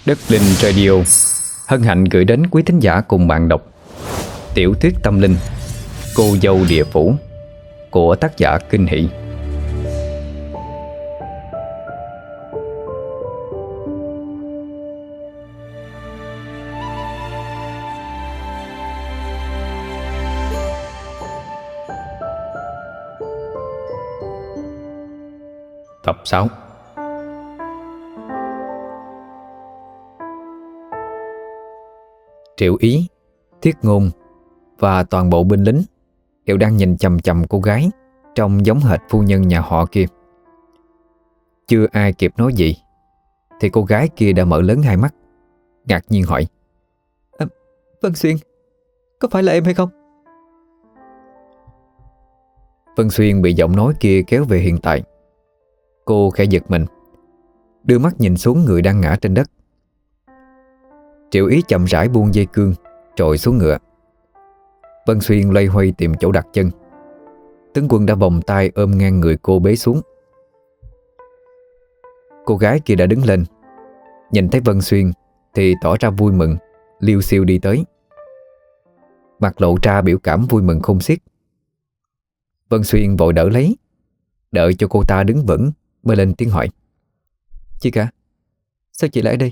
Đất Linh Radio hân hạnh gửi đến quý thính giả cùng bạn đọc tiểu thuyết tâm linh Cô dâu địa phủ của tác giả Kinh Hỷ. Tập 6. Triệu Ý, Thiết Ngôn và toàn bộ binh lính đều đang nhìn chằm chằm cô gái trông giống hệt phu nhân nhà họ kia. Chưa ai kịp nói gì thì cô gái kia đã mở lớn hai mắt, ngạc nhiên hỏi: Vân Xuyên, có phải là em hay không? Vân Xuyên bị giọng nói kia kéo về hiện tại. Cô khẽ giật mình, đưa mắt nhìn xuống người đang ngã trên đất. Triệu Ý chậm rãi buông dây cương trồi xuống ngựa. Vân Xuyên loay hoay tìm chỗ đặt chân. Tướng quân đã vòng tay ôm ngang người cô bế xuống. Cô gái kia đã đứng lên, nhìn thấy Vân Xuyên thì tỏ ra vui mừng, liêu xiêu đi tới, mặt lộ ra biểu cảm vui mừng khôn xiết. Vân Xuyên vội đỡ lấy, đợi cho cô ta đứng vững mới lên tiếng hỏi: Chị cả, sao chị lại ở đây?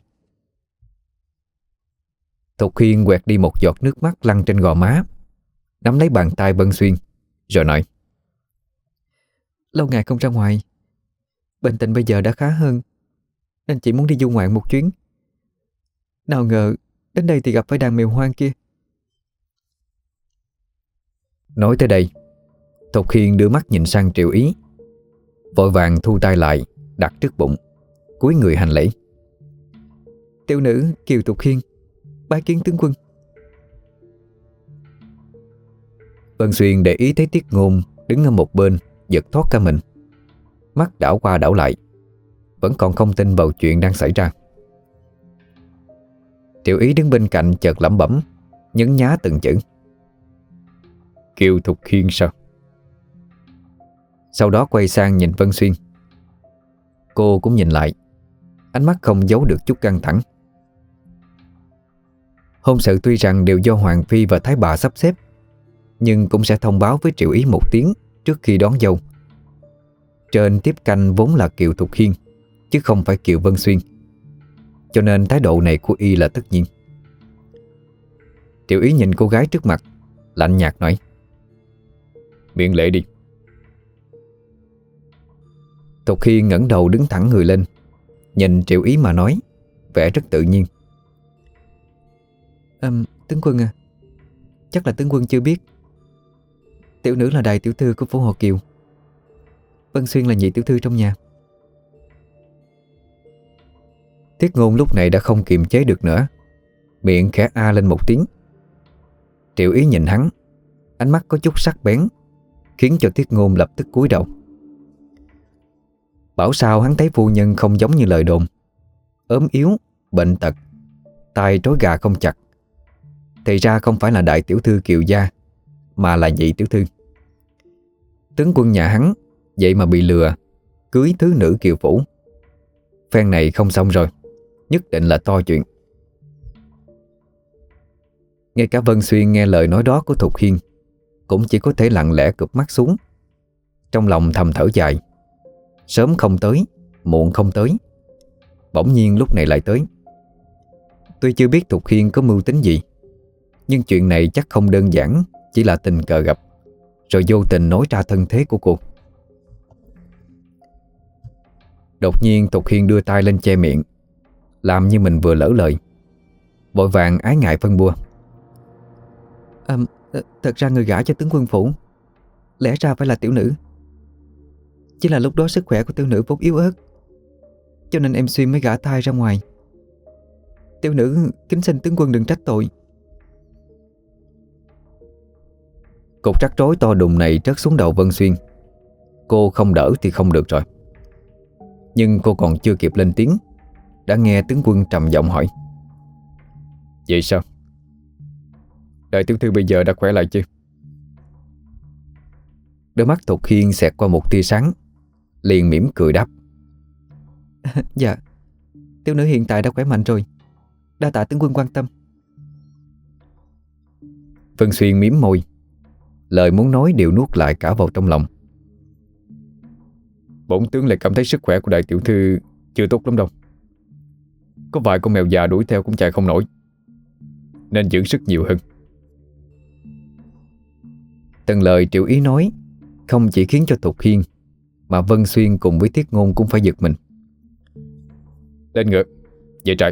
Thục Hiên quẹt đi một giọt nước mắt lăn trên gò má, nắm lấy bàn tay Vân Xuyên rồi nói: Lâu ngày không ra ngoài, bệnh tình bây giờ đã khá hơn, nên chị muốn đi du ngoạn một chuyến. Nào ngờ đến đây thì gặp phải đàn mèo hoang kia. Nói tới đây, Thục Hiên đưa mắt nhìn sang Triệu Ý, vội vàng thu tay lại đặt trước bụng, cúi người hành lễ: Tiểu nữ Kiều Thục Hiên bái kiến tướng quân. Vân Xuyên để ý thấy Tiết Ngôn đứng ở một bên, giật thoát cả mình, mắt đảo qua đảo lại, vẫn còn không tin vào chuyện đang xảy ra. Triệu Ý đứng bên cạnh chợt lẩm bẩm, nhấn nhá từng chữ: Kiều Thục Hiên sao? Sau đó quay sang nhìn Vân Xuyên. Cô cũng nhìn lại, ánh mắt không giấu được chút căng thẳng. Hôn sự tuy rằng đều do Hoàng Phi và Thái Bà sắp xếp, nhưng cũng sẽ thông báo với Triệu Ý một tiếng trước khi đón dâu. Trên tiếp canh vốn là Kiều Thục Hiên, chứ không phải Kiều Vân Xuyên, cho nên thái độ này của y là tất nhiên. Triệu Ý nhìn cô gái trước mặt, lạnh nhạt nói: Miễn lễ đi. Thục Hiên ngẩng đầu đứng thẳng người lên, nhìn Triệu Ý mà nói, vẻ rất tự nhiên: Tướng quân à, chắc là tướng quân chưa biết, tiểu nữ là đại tiểu thư của phủ họ Kiều, Vân Xuyên là nhị tiểu thư trong nhà. Thiết Ngôn lúc này đã không kiềm chế được nữa, miệng khẽ a lên một tiếng. Triệu Ý nhìn hắn, ánh mắt có chút sắc bén, khiến cho Thiết Ngôn lập tức cúi đầu. Bảo sao hắn thấy phu nhân không giống như lời đồn, ốm yếu, bệnh tật, tay trói gà không chặt, thì ra không phải là đại tiểu thư Kiều gia, mà là nhị tiểu thư. Tướng quân nhà hắn vậy mà bị lừa, cưới thứ nữ Kiều phủ. Phen này không xong rồi, nhất định là to chuyện. Ngay cả Vân Xuyên nghe lời nói đó của Thục Hiên cũng chỉ có thể lặng lẽ cụp mắt xuống, trong lòng thầm thở dài. Sớm không tới, muộn không tới, bỗng nhiên lúc này lại tới. Tuy chưa biết Thục Hiên có mưu tính gì, nhưng chuyện này chắc không đơn giản chỉ là tình cờ gặp, rồi vô tình nói ra thân thế của cô. Đột nhiên Thục Hiên đưa tay lên che miệng, làm như mình vừa lỡ lời, vội vàng ái ngại phân bua: Thật ra người gả cho tướng quân phủ lẽ ra phải là tiểu nữ, chỉ là lúc đó sức khỏe của tiểu nữ vốn yếu ớt, cho nên em Xuyên mới gả thai ra ngoài. Tiểu nữ kính xin tướng quân đừng trách tội. Cục rắc rối to đùng này rớt xuống đầu Vân Xuyên. Cô không đỡ thì không được rồi. Nhưng cô còn chưa kịp lên tiếng, đã nghe tướng quân trầm giọng hỏi: Vậy sao? Đại tiểu thư bây giờ đã khỏe lại chưa? Đôi mắt Thục Hiên xẹt qua một tia sáng, liền mỉm cười đáp: Dạ, tiểu nữ hiện tại đã khỏe mạnh rồi, Đa tạ tướng quân quan tâm. Vân Xuyên mím môi, lời muốn nói đều nuốt lại cả vào trong lòng. Bổn tướng lại cảm thấy sức khỏe của đại tiểu thư chưa tốt lắm đâu. Có vài con mèo già đuổi theo cũng chạy không nổi, nên dưỡng sức nhiều hơn. Từng lời Triệu Ý nói không chỉ khiến cho Thục Hiên, mà Vân Xuyên cùng với Tiết Ngôn cũng phải giật mình. Lên ngựa, về trại.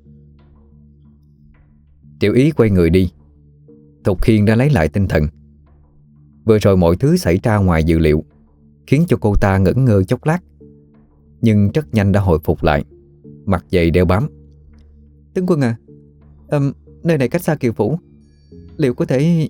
Triệu Ý quay người đi. Thục Hiên đã lấy lại tinh thần. Vừa rồi mọi thứ xảy ra ngoài dự liệu, khiến cho cô ta ngẩn ngơ chốc lát, nhưng rất nhanh đã hồi phục lại, mặt dày đeo bám. Tướng quân à, nơi này cách xa Kiều Phủ, liệu có thể...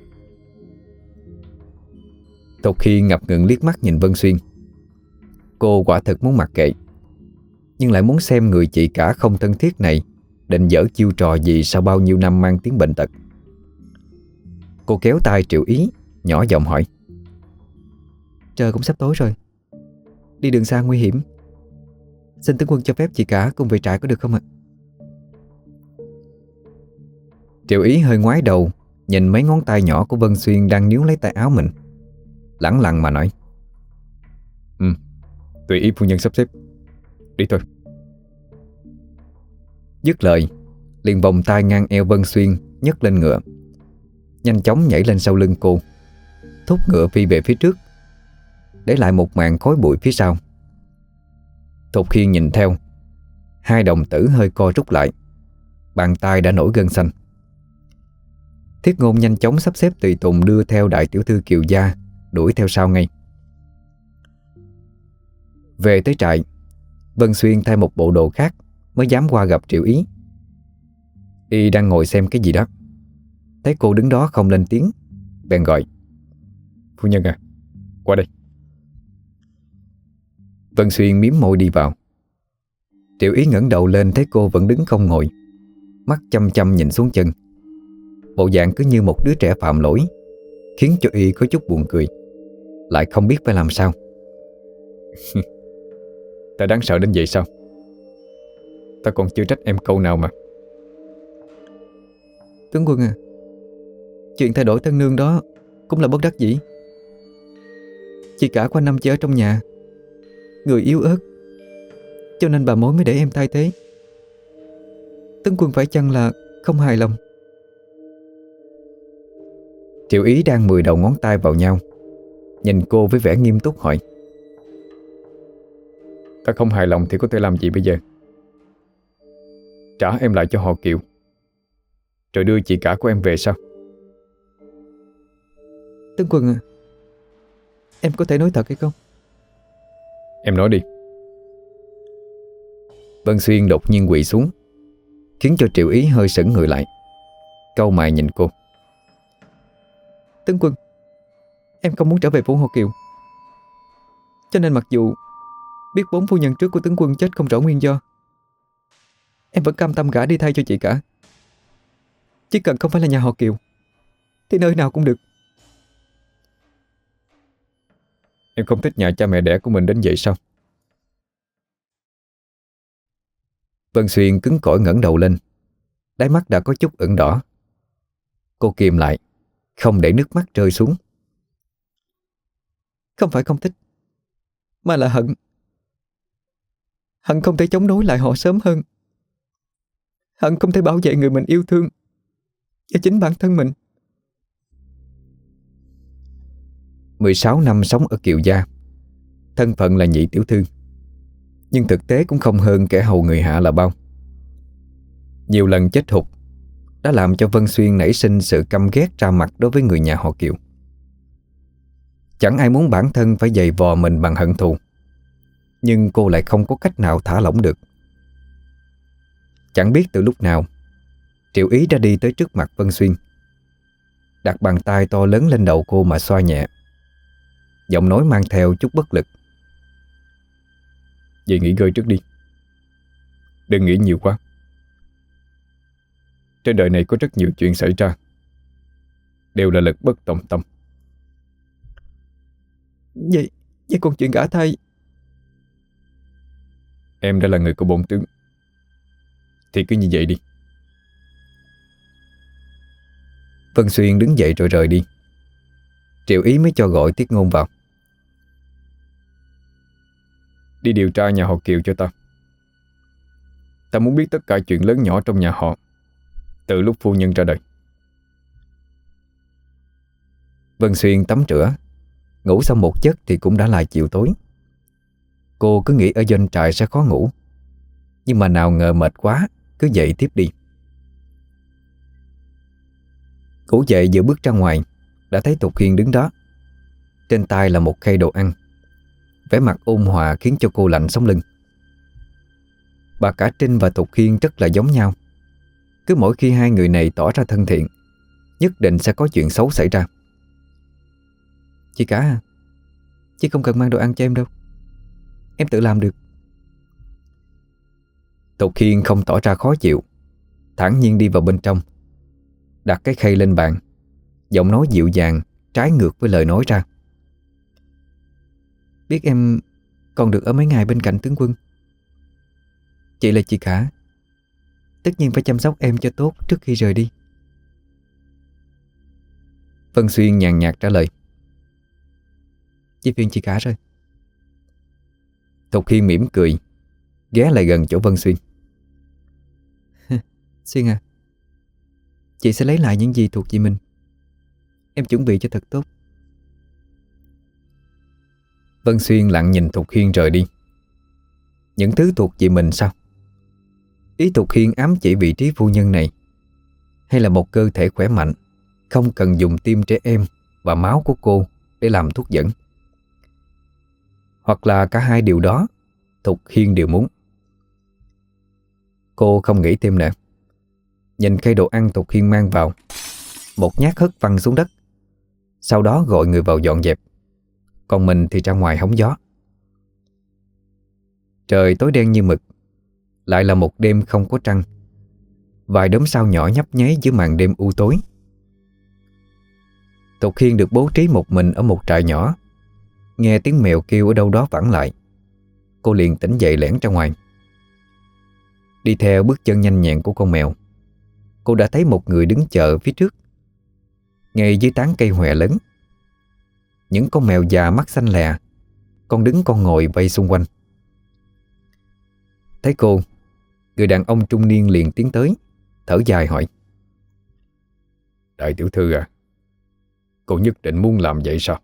Thục Hiên ngập ngừng liếc mắt nhìn Vân Xuyên. Cô quả thực muốn mặc kệ, nhưng lại muốn xem người chị cả không thân thiết này định dở chiêu trò gì sau bao nhiêu năm mang tiếng bệnh tật. Cô kéo tay Triệu Ý, nhỏ giọng hỏi. Trời cũng sắp tối rồi, đi đường xa nguy hiểm, xin tướng quân cho phép chị cả cùng về trại có được không ạ? Triệu Ý hơi ngoái đầu, nhìn mấy ngón tay nhỏ của Vân Xuyên đang níu lấy tay áo mình, lẳng lặng mà nói. Tùy ý phu nhân sắp xếp, đi thôi. Dứt lời, liền vòng tay ngang eo Vân Xuyên, nhấc lên ngựa, nhanh chóng nhảy lên sau lưng cô, thúc ngựa phi về phía trước, để lại một màn khói bụi phía sau. Thục Hiên nhìn theo, hai đồng tử hơi co rút lại, bàn tay đã nổi gân xanh. Thiết Ngôn nhanh chóng sắp xếp tùy tùng đưa theo đại tiểu thư Kiều gia, đuổi theo sau ngay. Về tới trại, Vân Xuyên thay một bộ đồ khác mới dám qua gặp Triệu Ý. Y đang ngồi xem cái gì đó, thấy cô đứng đó không lên tiếng, bèn gọi. Phu nhân à, qua đây. Vân Xuyên mím môi đi vào. Triệu Ý ngẩng đầu lên thấy cô vẫn đứng không ngồi, mắt chăm chăm nhìn xuống chân. Bộ dạng cứ như một đứa trẻ phạm lỗi, khiến cho Y có chút buồn cười, lại không biết phải làm sao. Ta đáng sợ đến vậy sao? Ta còn chưa trách em câu nào mà. Tướng quân à, chuyện thay đổi tân nương đó cũng là bất đắc dĩ. Chị cả qua năm chỉ ở trong nhà, người yếu ớt, cho nên bà mối mới để em thay thế. Tướng quân phải chăng là không hài lòng? Triệu Ý đang 10 đầu ngón tay vào nhau, nhìn cô với vẻ nghiêm túc hỏi. Ta không hài lòng thì có thể làm gì bây giờ? Trả em lại cho họ Kiều, rồi đưa chị cả của em về sao? Tướng quân à, em có thể nói thật hay không? Em nói đi. Vân Xuyên đột nhiên quỳ xuống, khiến cho Triệu Ý hơi sững người lại, cau mày nhìn cô. Tướng quân, em không muốn trở về phủ Hồ Kiều, cho nên mặc dù biết 4 phu nhân trước của tướng quân chết không rõ nguyên do, em vẫn cam tâm gả đi thay cho chị cả. Chỉ cần không phải là nhà họ Kiều thì nơi nào cũng được. Em không thích nhà cha mẹ đẻ của mình đến vậy sao? Vân Xuyên cứng cỏi ngẩng đầu lên, đáy mắt đã có chút ửng đỏ. Cô kìm lại, không để nước mắt rơi xuống. Không phải không thích, mà là hận. Hận không thể chống đối lại họ sớm hơn. Hận không thể bảo vệ người mình yêu thương và chính bản thân mình. 16 năm sống ở Kiều gia, thân phận là nhị tiểu thư, nhưng thực tế cũng không hơn kẻ hầu người hạ là bao. Nhiều lần chết hụt đã làm cho Vân Xuyên nảy sinh sự căm ghét ra mặt đối với người nhà họ Kiều. Chẳng ai muốn bản thân phải giày vò mình bằng hận thù, nhưng cô lại không có cách nào thả lỏng được. Chẳng biết từ lúc nào, Triệu Ý đã đi tới trước mặt Vân Xuyên, đặt bàn tay to lớn lên đầu cô mà xoa nhẹ, giọng nói mang theo chút bất lực. Vậy nghỉ ngơi trước đi, đừng nghĩ nhiều quá. Trên đời này có rất nhiều chuyện xảy ra, đều là lực bất tòng tâm. Vậy còn chuyện gả thai? Em đã là người của bổn tướng thì cứ như vậy đi. Vân Xuyên đứng dậy rồi rời đi. Triệu Ý mới cho gọi Tiết Ngôn vào. Đi điều tra nhà họ Kiều cho ta. Ta muốn biết tất cả chuyện lớn nhỏ trong nhà họ từ lúc phu nhân ra đời. Vân Xuyên tắm rửa, ngủ xong một giấc thì cũng đã là chiều tối. Cô cứ nghĩ ở doanh trại sẽ khó ngủ, nhưng mà nào ngờ mệt quá, cứ dậy tiếp đi. Ngủ dậy vừa bước ra ngoài đã thấy Thục Hiên đứng đó. Trên tay là một khay đồ ăn. Vẻ mặt ôn hòa khiến cho cô lạnh sống lưng. Bà cả Trinh và Thục Hiên rất là giống nhau. Cứ mỗi khi hai người này tỏ ra thân thiện, nhất định sẽ có chuyện xấu xảy ra. Chị cả à, chị không cần mang đồ ăn cho em đâu, em tự làm được. Thục Hiên không tỏ ra khó chịu, thản nhiên đi vào bên trong, đặt cái khay lên bàn, giọng nói dịu dàng trái ngược với lời nói ra. Biết em còn được ở mấy ngày bên cạnh tướng quân. Chị là chị cả, tất nhiên phải chăm sóc em cho tốt trước khi rời đi. Vân Xuyên nhàn nhạt trả lời. Chị phiền chị cả rồi. Thục Hiên mỉm cười, ghé lại gần chỗ Vân Xuyên. Xuyên à, chị sẽ lấy lại những gì thuộc về mình. Em chuẩn bị cho thật tốt. Vân Xuyên lặng nhìn Thục Hiên rời đi. Những thứ thuộc về mình sao? Ý Thục Hiên ám chỉ vị trí phu nhân này, hay là một cơ thể khỏe mạnh, không cần dùng tim trẻ em và máu của cô để làm thuốc dẫn? Hoặc là cả hai điều đó Thục Hiên đều muốn. Cô không nghĩ thêm nữa. Nhìn cây đồ ăn Thục Hiên mang vào, một nhát hất văng xuống đất, sau đó gọi người vào dọn dẹp. Còn mình thì ra ngoài hóng gió. Trời tối đen như mực. Lại là một đêm không có trăng. Vài đốm sao nhỏ nhấp nháy giữa màn đêm u tối. Thục Hiên được bố trí một mình ở một trại nhỏ. Nghe tiếng mèo kêu ở đâu đó vẳng lại, cô liền tỉnh dậy lẻn ra ngoài. Đi theo bước chân nhanh nhẹn của con mèo, cô đã thấy một người đứng chờ phía trước. Ngay dưới tán cây hòe lớn, những con mèo già mắt xanh lè, con đứng con ngồi vây xung quanh. Thấy cô, người đàn ông trung niên liền tiến tới, thở dài hỏi. Đại tiểu thư à, cô nhất định muốn làm vậy sao?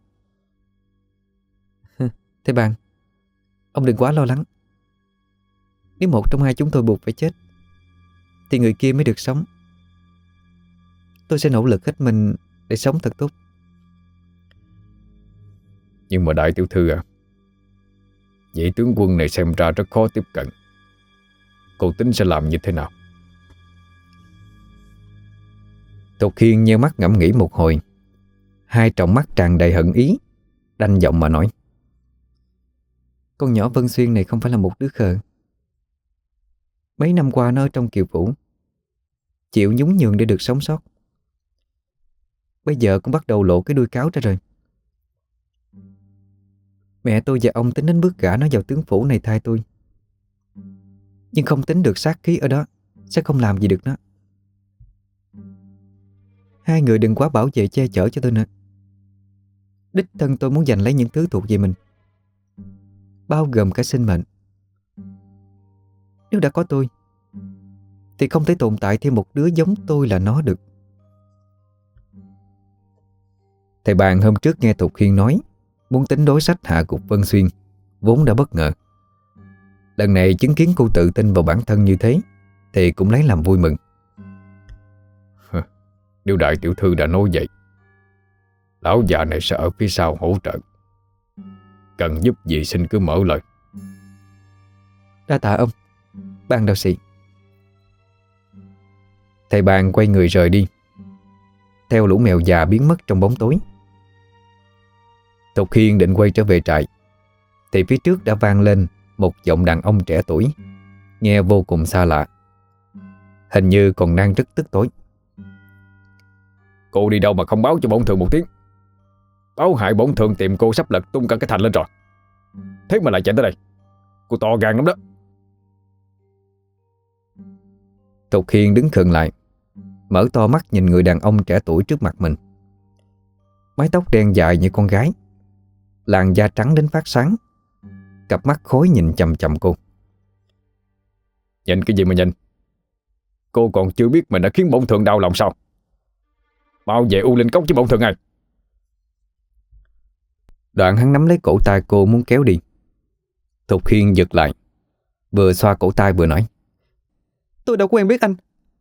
Thế bạn, ông đừng quá lo lắng. Nếu một trong hai chúng tôi buộc phải chết, thì người kia mới được sống. Tôi sẽ nỗ lực hết mình để sống thật tốt. Nhưng mà đại tiểu thư à, vị tướng quân này xem ra rất khó tiếp cận. Cô tính sẽ làm như thế nào? Thục Hiên nheo mắt ngẫm nghĩ một hồi, hai tròng mắt tràn đầy hận ý, đanh giọng mà nói. Con nhỏ Vân Xuyên này không phải là một đứa khờ. Mấy năm qua nó ở trong Kiều Phủ, chịu nhún nhường để được sống sót. Bây giờ cũng bắt đầu lộ cái đuôi cáo ra rồi. Mẹ tôi và ông tính đến bước gả nó vào tướng phủ này thay tôi, nhưng không tính được sát khí ở đó sẽ không làm gì được nó. Hai người đừng quá bảo vệ che chở cho tôi nữa. Đích thân tôi muốn giành lấy những thứ thuộc về mình, bao gồm cả sinh mệnh. Nếu đã có tôi thì không thể tồn tại thêm một đứa giống tôi là nó được. Thầy bàn hôm trước nghe Thục Hiên nói muốn tính đối sách hạ gục Vân Xuyên, vốn đã bất ngờ. Lần này chứng kiến cô tự tin vào bản thân như thế thì cũng lấy làm vui mừng. Nếu đại tiểu thư đã nói vậy, lão già này sẽ ở phía sau hỗ trợ. Cần giúp gì xin cứ mở lời. Đa tạ ông, ban đạo sĩ. Thầy bàn quay người rời đi, theo lũ mèo già biến mất trong bóng tối. Thục Hiên định quay trở về trại thì phía trước đã vang lên một giọng đàn ông trẻ tuổi, nghe vô cùng xa lạ, hình như còn đang rất tức tối. Cô đi đâu mà không báo cho bổn thượng một tiếng? Báo hại bổn thượng tìm cô sắp lật tung cả cái thành lên rồi, thế mà lại chạy tới đây. Cô to gan lắm đó. Thục Hiên đứng khựng lại, mở to mắt nhìn người đàn ông trẻ tuổi trước mặt mình. Mái tóc đen dài như con gái, làn da trắng đến phát sáng, cặp mắt khối nhìn chằm chằm cô. Nhìn cái gì mà nhìn? Cô còn chưa biết mình đã khiến bổn thượng đau lòng sao? Mau về U Linh Cốc với bổn thượng ngay. Đoạn hắn nắm lấy cổ tay cô muốn kéo đi. Thục Hiên giật lại, vừa xoa cổ tay vừa nói: Tôi đâu quen biết anh.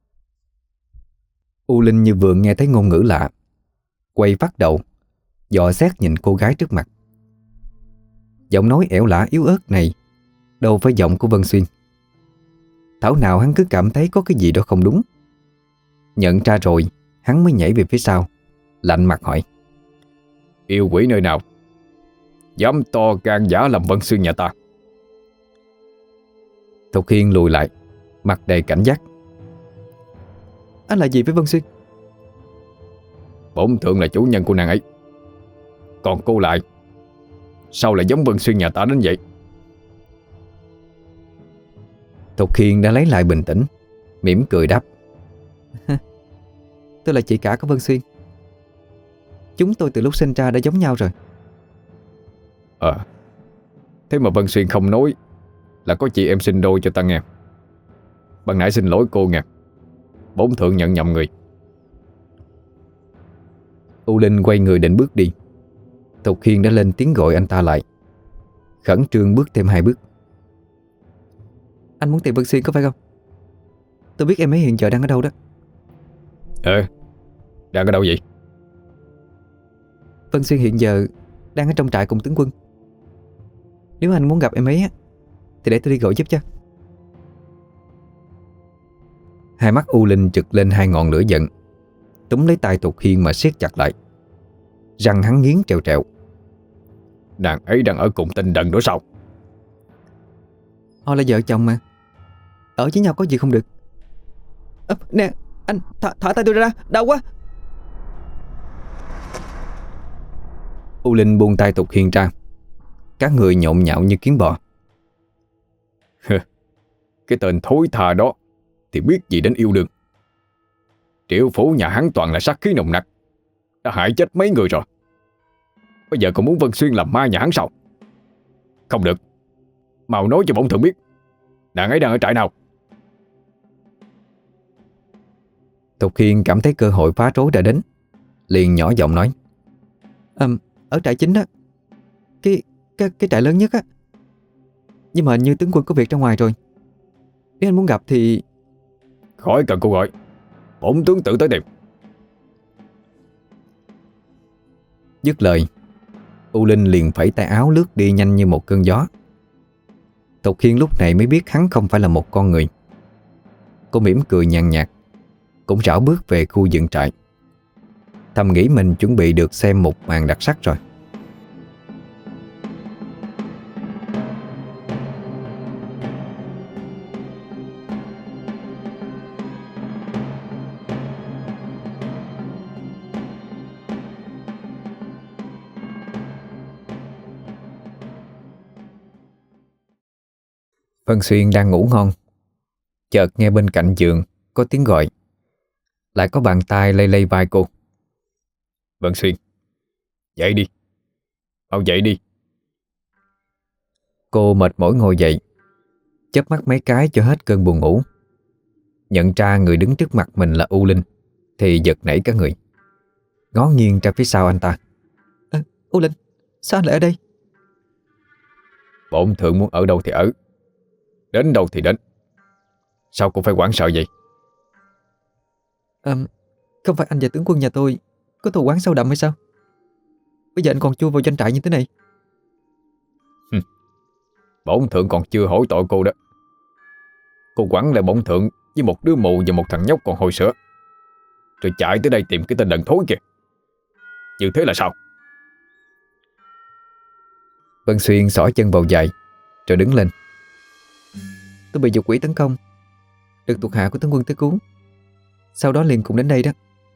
U Linh như vừa nghe thấy ngôn ngữ lạ, quay phát đầu, dò xét nhìn cô gái trước mặt. Giọng nói ẻo lả yếu ớt này đâu phải giọng của Vân Xuyên. Thảo nào hắn cứ cảm thấy có cái gì đó không đúng. Nhận ra rồi, hắn mới nhảy về phía sau, lạnh mặt hỏi: Yêu quỷ nơi nào dám to gan giả làm Vân Xuyên nhà ta? Thục Hiên lùi lại, mặt đầy cảnh giác. Anh là gì với Vân Xuyên? Bổn thượng là chủ nhân của nàng ấy. Còn cô lại, sao lại giống Vân Xuyên nhà ta đến vậy? Thục Hiên đã lấy lại bình tĩnh, mỉm cười đáp: Tôi là chị cả của Vân Xuyên. Chúng tôi từ lúc sinh ra đã giống nhau rồi. Thế mà Vân Xuyên không nói là có chị em sinh đôi cho ta nghe. Ban nãy xin lỗi cô nghe, bổn thượng nhận nhầm người. U Linh quay người định bước đi. Thục Hiên đã lên tiếng gọi anh ta lại, khẩn trương bước thêm 2 bước. Anh muốn tìm Vân Xuyên có phải không? Tôi biết em ấy hiện giờ đang ở đâu đó. Đang ở đâu vậy? Vân Xuyên hiện giờ đang ở trong trại cùng tướng quân. Nếu anh muốn gặp em ấy á, thì để tôi đi gọi giúp cho. Hai mắt U Linh trực lên 2 ngọn lửa giận, túm lấy tay Thục Hiên mà siết chặt lại. Răng hắn nghiến trèo trèo. Nàng ấy đang ở cùng tên Đần đó sao? Họ là vợ chồng mà, ở với nhau có gì không được. Nè anh, thả tay tôi ra, đau quá. U Linh buông tay Thục Hiên ra, các người nhộn nhạo như kiến bò. Cái tên thối tha đó thì biết gì đến yêu đương. Triệu phủ nhà hắn toàn là sát khí nồng nặc, đã hại chết mấy người rồi. Bây giờ còn muốn Vân Xuyên làm ma nhà hắn sao? Không được, mau nói cho bổn thượng biết nàng ấy đang ở trại nào. Thục Hiên cảm thấy cơ hội phá rối đã đến, liền nhỏ giọng nói: Ở trại chính á, cái trại lớn nhất á. Nhưng mà hình như tướng quân có việc ra ngoài rồi. Nếu anh muốn gặp thì... Khỏi cần cô gọi, bổn tướng tự tới tìm. Dứt lời, U Linh liền phẩy tay áo lướt đi nhanh như một cơn gió. Thục Hiên lúc này mới biết hắn không phải là một con người. Cô mỉm cười nhàn nhạt, cũng rảo bước về khu dựng trại, thầm nghĩ mình chuẩn bị được xem một màn đặc sắc rồi. Vân Xuyên đang ngủ ngon, chợt nghe bên cạnh giường có tiếng gọi. Lại có bàn tay lay lay vai cô. Vân Xuyên, dậy đi, mau dậy đi. Cô mệt mỏi ngồi dậy, chớp mắt mấy cái cho hết cơn buồn ngủ. Nhận ra người đứng trước mặt mình là U Linh thì giật nảy cả người, ngó nghiêng ra phía sau anh ta. U Linh, sao anh lại ở đây? Bổn thượng muốn ở đâu thì ở, đến đâu thì đến. Sao cô phải hoảng sợ vậy? Không phải anh và tướng quân nhà tôi có thù oán sâu đậm hay sao? Bây giờ anh còn chui vào doanh trại như thế này. Bổn thượng còn chưa hỏi tội cô đó. Cô quẳng lại bổn thượng với một đứa mù và một thằng nhóc còn hồi sữa, rồi chạy tới đây tìm cái tên đần thối kìa. Như thế là sao? Vân Xuyên xỏ chân vào giày rồi đứng lên. Tôi bị dục quỷ tấn công, được thuộc hạ của tướng quân tới cứu, sau đó liền cùng đến đây đó.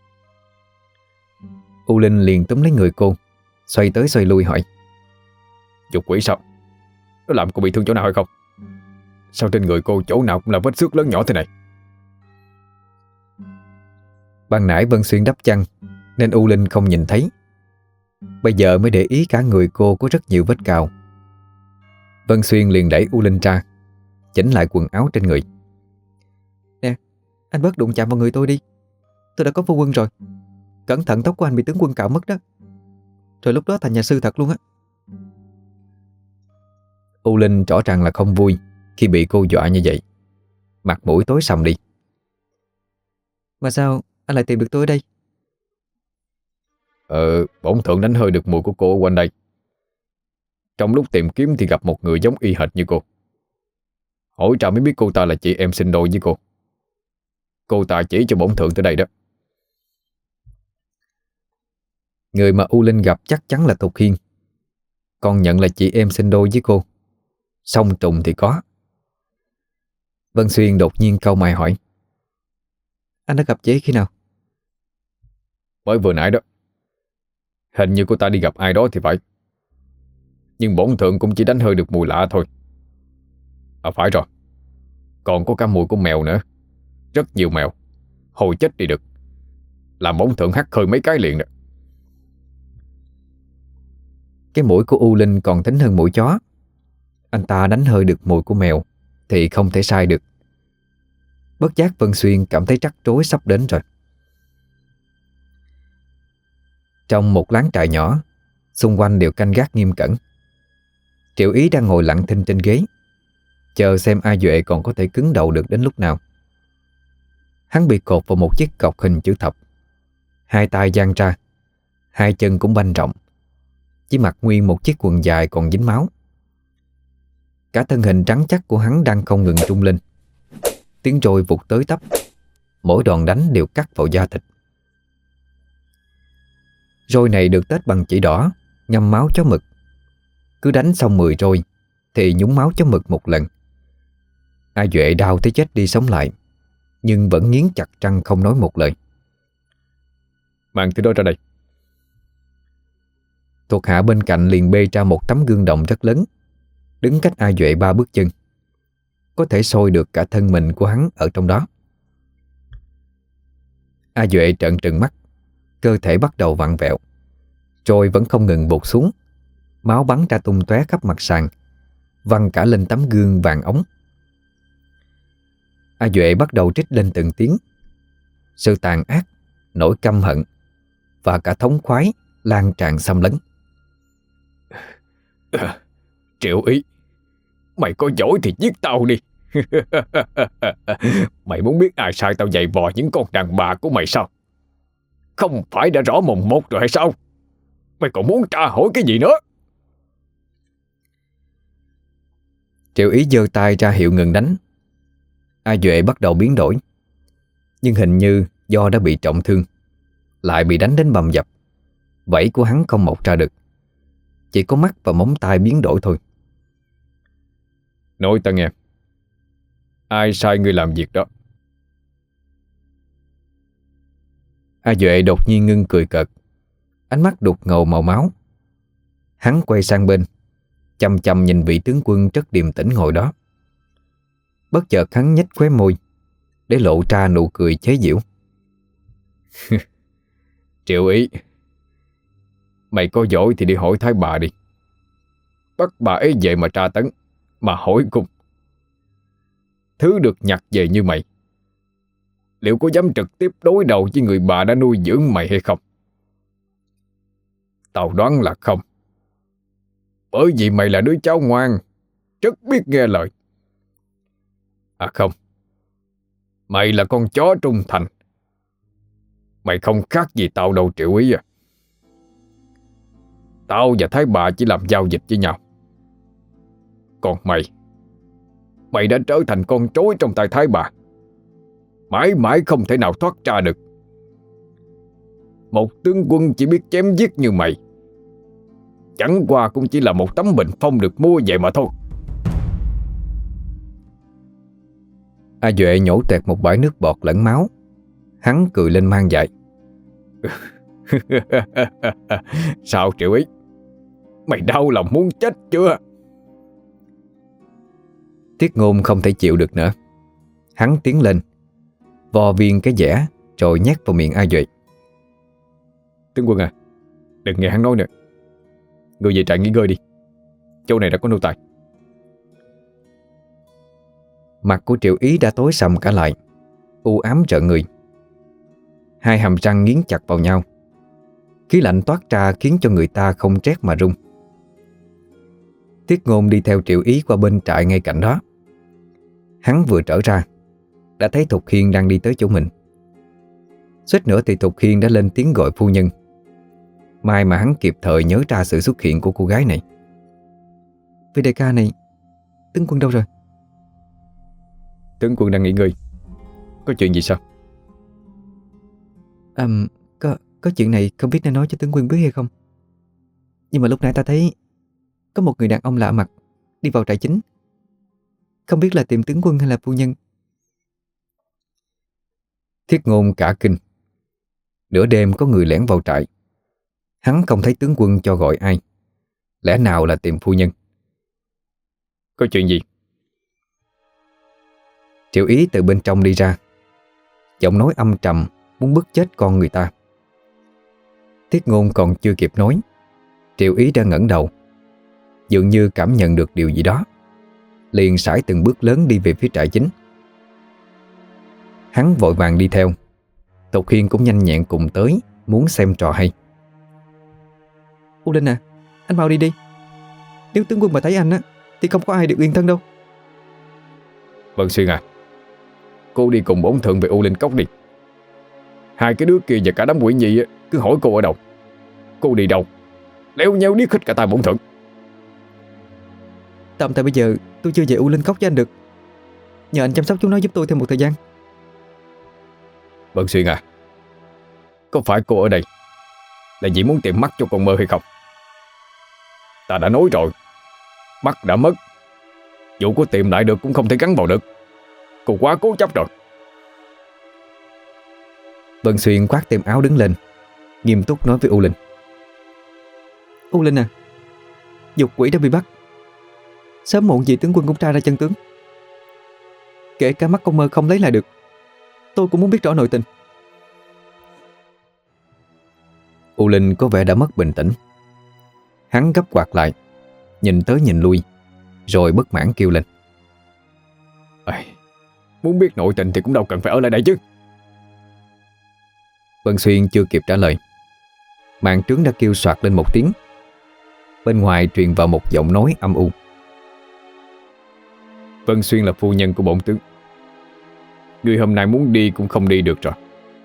U Linh liền túm lấy người cô, xoay tới xoay lui hỏi: Dục quỷ sao? Nó làm cô bị thương chỗ nào hay không? Sao trên người cô chỗ nào cũng là vết xước lớn nhỏ thế này? Ban nãy Vân Xuyên đắp chăn nên U Linh không nhìn thấy. Bây giờ mới để ý cả người cô có rất nhiều vết cào. Vân Xuyên liền đẩy U Linh ra, chỉnh lại quần áo trên người. Nè, anh bớt đụng chạm vào người tôi đi. Tôi đã có phu quân rồi. Cẩn thận tóc của anh bị tướng quân cạo mất đó. Rồi lúc đó thành nhà sư thật luôn á. U Linh rõ ràng là không vui khi bị cô dọa như vậy. Mặt mũi tối sầm đi. Mà sao anh lại tìm được tôi ở đây? Bổn thượng đánh hơi được mùi của cô ở quanh đây. Trong lúc tìm kiếm thì gặp một người giống y hệt như cô. Hỏi ra mới biết cô ta là chị em sinh đôi với cô. Cô ta chỉ cho bổn thượng tới đây đó. Người mà U Linh gặp chắc chắn là Thục Hiên, còn nhận là chị em sinh đôi với cô. Song trùng thì có. Vân Xuyên đột nhiên cau mày hỏi: Anh đã gặp chị ấy khi nào? Mới vừa nãy đó. Hình như cô ta đi gặp ai đó thì phải. Nhưng bổn thượng cũng chỉ đánh hơi được mùi lạ thôi. À phải rồi, còn có cả mùi của mèo nữa. Rất nhiều mèo. Hồi chết đi được. Làm bổn thượng hắt hơi mấy cái liền đó. Cái mũi của U Linh còn thính hơn mũi chó. Anh ta đánh hơi được mùi của mèo thì không thể sai được. Bất giác Vân Xuyên cảm thấy rắc rối sắp đến rồi. Trong một láng trại nhỏ, xung quanh đều canh gác nghiêm cẩn. Triệu Ý đang ngồi lặng thinh trên ghế, chờ xem A Duệ còn có thể cứng đầu được đến lúc nào. Hắn bị cột vào một chiếc cọc hình chữ thập, hai tay dang ra, hai chân cũng banh rộng, chỉ mặc nguyên một chiếc quần dài còn dính máu. Cả thân hình trắng chắc của hắn đang không ngừng rung lên. Tiếng roi vụt tới tấp, mỗi đòn đánh đều cắt vào da thịt. Roi này được tết bằng chỉ đỏ, ngâm máu chó mực. Cứ đánh xong 10 roi thì nhúng máu chó mực một lần. A Duệ đau tới chết đi sống lại, nhưng vẫn nghiến chặt răng không nói một lời. Mang thứ đó ra đây. Thuộc hạ bên cạnh liền bê ra một tấm gương đồng rất lớn, đứng cách A Duệ 3 bước chân, có thể soi được cả thân mình của hắn ở trong đó. A Duệ trợn trừng mắt, cơ thể bắt đầu vặn vẹo, rồi vẫn không ngừng bột xuống. Máu bắn ra tung tóe khắp mặt sàn, văng cả lên tấm gương vàng ống. A Duệ bắt đầu trích lên từng tiếng. Sự tàn ác, nỗi căm hận và cả thống khoái lan tràn xâm lấn. Triệu Ý, mày có giỏi thì giết tao đi. Mày muốn biết ai sai tao giày vò những con đàn bà của mày sao? Không phải đã rõ mồn một rồi hay sao? Mày còn muốn tra hỏi cái gì nữa? Triệu Ý giơ tay ra hiệu ngừng đánh. A Duệ bắt đầu biến đổi, nhưng hình như do đã bị trọng thương, lại bị đánh đến bầm dập. Vảy của hắn không mọc ra được, chỉ có mắt và móng tay biến đổi thôi. Nói ta nghe, ai sai ngươi làm việc đó? A Duệ đột nhiên ngưng cười cợt, ánh mắt đục ngầu màu máu. Hắn quay sang bên, chăm chăm nhìn vị tướng quân rất điềm tĩnh ngồi đó. Bất chợt hắn nhếch khóe môi để lộ ra nụ cười chế giễu. Triệu Ý, mày có giỏi thì đi hỏi Thái bà đi. Bắt bà ấy về mà tra tấn, mà hỏi cùng. Thứ được nhặt về như mày, liệu có dám trực tiếp đối đầu với người bà đã nuôi dưỡng mày hay không? Tao đoán là không. Bởi vì mày là đứa cháu ngoan, rất biết nghe lời. À không, mày là con chó trung thành. Mày không khác gì tao đâu Triệu Ý à. Tao và Thái bà chỉ làm giao dịch với nhau. Còn mày đã trở thành con rối trong tay Thái bà, mãi mãi không thể nào thoát ra được. Một tướng quân chỉ biết chém giết như mày, chẳng qua cũng chỉ là một tấm bình phong được mua vậy mà thôi. A Duệ nhổ toẹt một bãi nước bọt lẫn máu. Hắn cười lên mang dại. Sao Triệu Ý, mày đau lòng muốn chết chưa? Tiết Ngôn không thể chịu được nữa. Hắn tiến lên, vò viên cái dẻ rồi nhét vào miệng A Duệ. Tướng quân à, đừng nghe hắn nói nữa. Người về trại nghỉ ngơi đi, chỗ này đã có nô tài. Mặt của Triệu Ý đã tối sầm cả lại, u ám rợn người. Hai hàm răng nghiến chặt vào nhau, khí lạnh toát ra khiến cho người ta không rét mà run. Tiết Ngôn đi theo Triệu Ý qua bên trại ngay cạnh đó. Hắn vừa trở ra đã thấy Thục Hiên đang đi tới chỗ mình. Suýt nữa thì Thục Hiên đã lên tiếng gọi phu nhân. May mà hắn kịp thời nhớ ra sự xuất hiện của cô gái này. Vị đại ca này, tướng quân đâu rồi? Tướng quân đang nghỉ ngơi. Có chuyện gì sao? Có chuyện này không biết nên nói cho tướng quân biết hay không. Nhưng mà lúc nãy ta thấy có một người đàn ông lạ mặt đi vào trại chính. Không biết là tìm tướng quân hay là phu nhân. Thiết Ngôn cả kinh. Nửa đêm có người lẻn vào trại. Hắn không thấy tướng quân cho gọi ai. Lẽ nào là tìm phu nhân? Có chuyện gì? Triệu Ý từ bên trong đi ra, giọng nói âm trầm muốn bức chết con người ta. Thiết Ngôn còn chưa kịp nói, Triệu Ý đã ngẩng đầu, dường như cảm nhận được điều gì đó, liền sải từng bước lớn đi về phía trại chính. Hắn vội vàng đi theo. Thục Hiên cũng nhanh nhẹn cùng tới, muốn xem trò hay. U Linh à, anh mau đi đi. Nếu tướng quân mà thấy anh á thì không có ai được yên thân đâu. Vân Xuyên à, cô đi cùng bổn thượng về U Linh Cốc đi. Hai cái đứa kia và cả đám quỷ nhị cứ hỏi cô ở đâu. Cô đi đâu léo nhéo điếc hết cả tai bổn thượng. Tạm thời bây giờ tôi chưa về U Linh Cốc với anh được. Nhờ anh chăm sóc chúng nó giúp tôi thêm một thời gian. Vân Xuyên à, có phải cô ở đây là chỉ muốn tìm mắt cho con mơ hay không? Ta đã nói rồi, mắt đã mất, dù có tìm lại được cũng không thể gắn vào được. Cô quá cố chấp rồi. Vân Xuyên khoác thêm áo đứng lên, nghiêm túc nói với U Linh. U Linh à, dục quỷ đã bị bắt. Sớm muộn gì tướng quân cũng tra ra chân tướng. Kể cả mắt con mơ không lấy lại được, tôi cũng muốn biết rõ nội tình. U Linh có vẻ đã mất bình tĩnh. Hắn gấp quạt lại, nhìn tới nhìn lui, rồi bất mãn kêu lên. Muốn biết nội tình thì cũng đâu cần phải ở lại đây chứ. Vân Xuyên chưa kịp trả lời, màn trướng đã kêu soạt lên một tiếng. Bên ngoài truyền vào một giọng nói âm u. Vân Xuyên là phu nhân của bổn tướng. Người hôm nay muốn đi cũng không đi được rồi.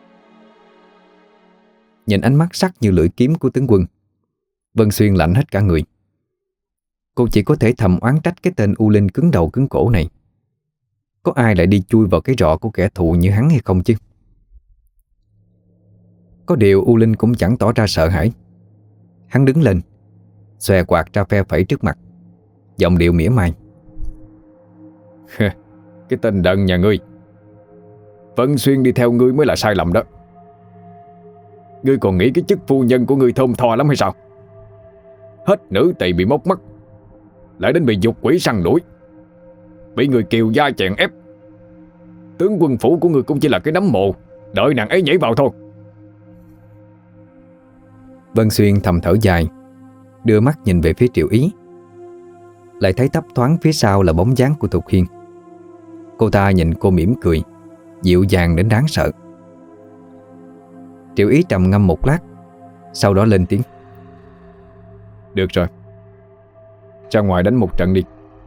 Nhìn ánh mắt sắc như lưỡi kiếm của tướng quân, Vân Xuyên lạnh hết cả người. Cô chỉ có thể thầm oán trách cái tên U Linh cứng đầu cứng cổ này. Có ai lại đi chui vào cái rọ của kẻ thù như hắn hay không chứ? Có điều U Linh cũng chẳng tỏ ra sợ hãi. Hắn đứng lên, xòe quạt ra phe phẩy trước mặt, giọng điệu mỉa mai. Cái tên đần nhà ngươi, Vân Xuyên đi theo ngươi mới là sai lầm đó. Ngươi còn nghĩ cái chức phu nhân của ngươi thơm tho lắm hay sao? Hết nữ tỳ bị móc mắt, lại đến bị dục quỷ săn đuổi, bị người kiều da chèn ép. Tướng quân phủ của ngươi cũng chỉ là cái nấm mồ, đợi nàng ấy nhảy vào thôi. Vân Xuyên thầm thở dài, đưa mắt nhìn về phía Triệu Ý. Lại thấy thấp thoáng phía sau là bóng dáng của Thục Hiên. Cô ta nhìn cô mỉm cười, dịu dàng đến đáng sợ. Triệu Ý trầm ngâm một lát, sau đó lên tiếng. Được rồi, ra ngoài đánh một trận đi.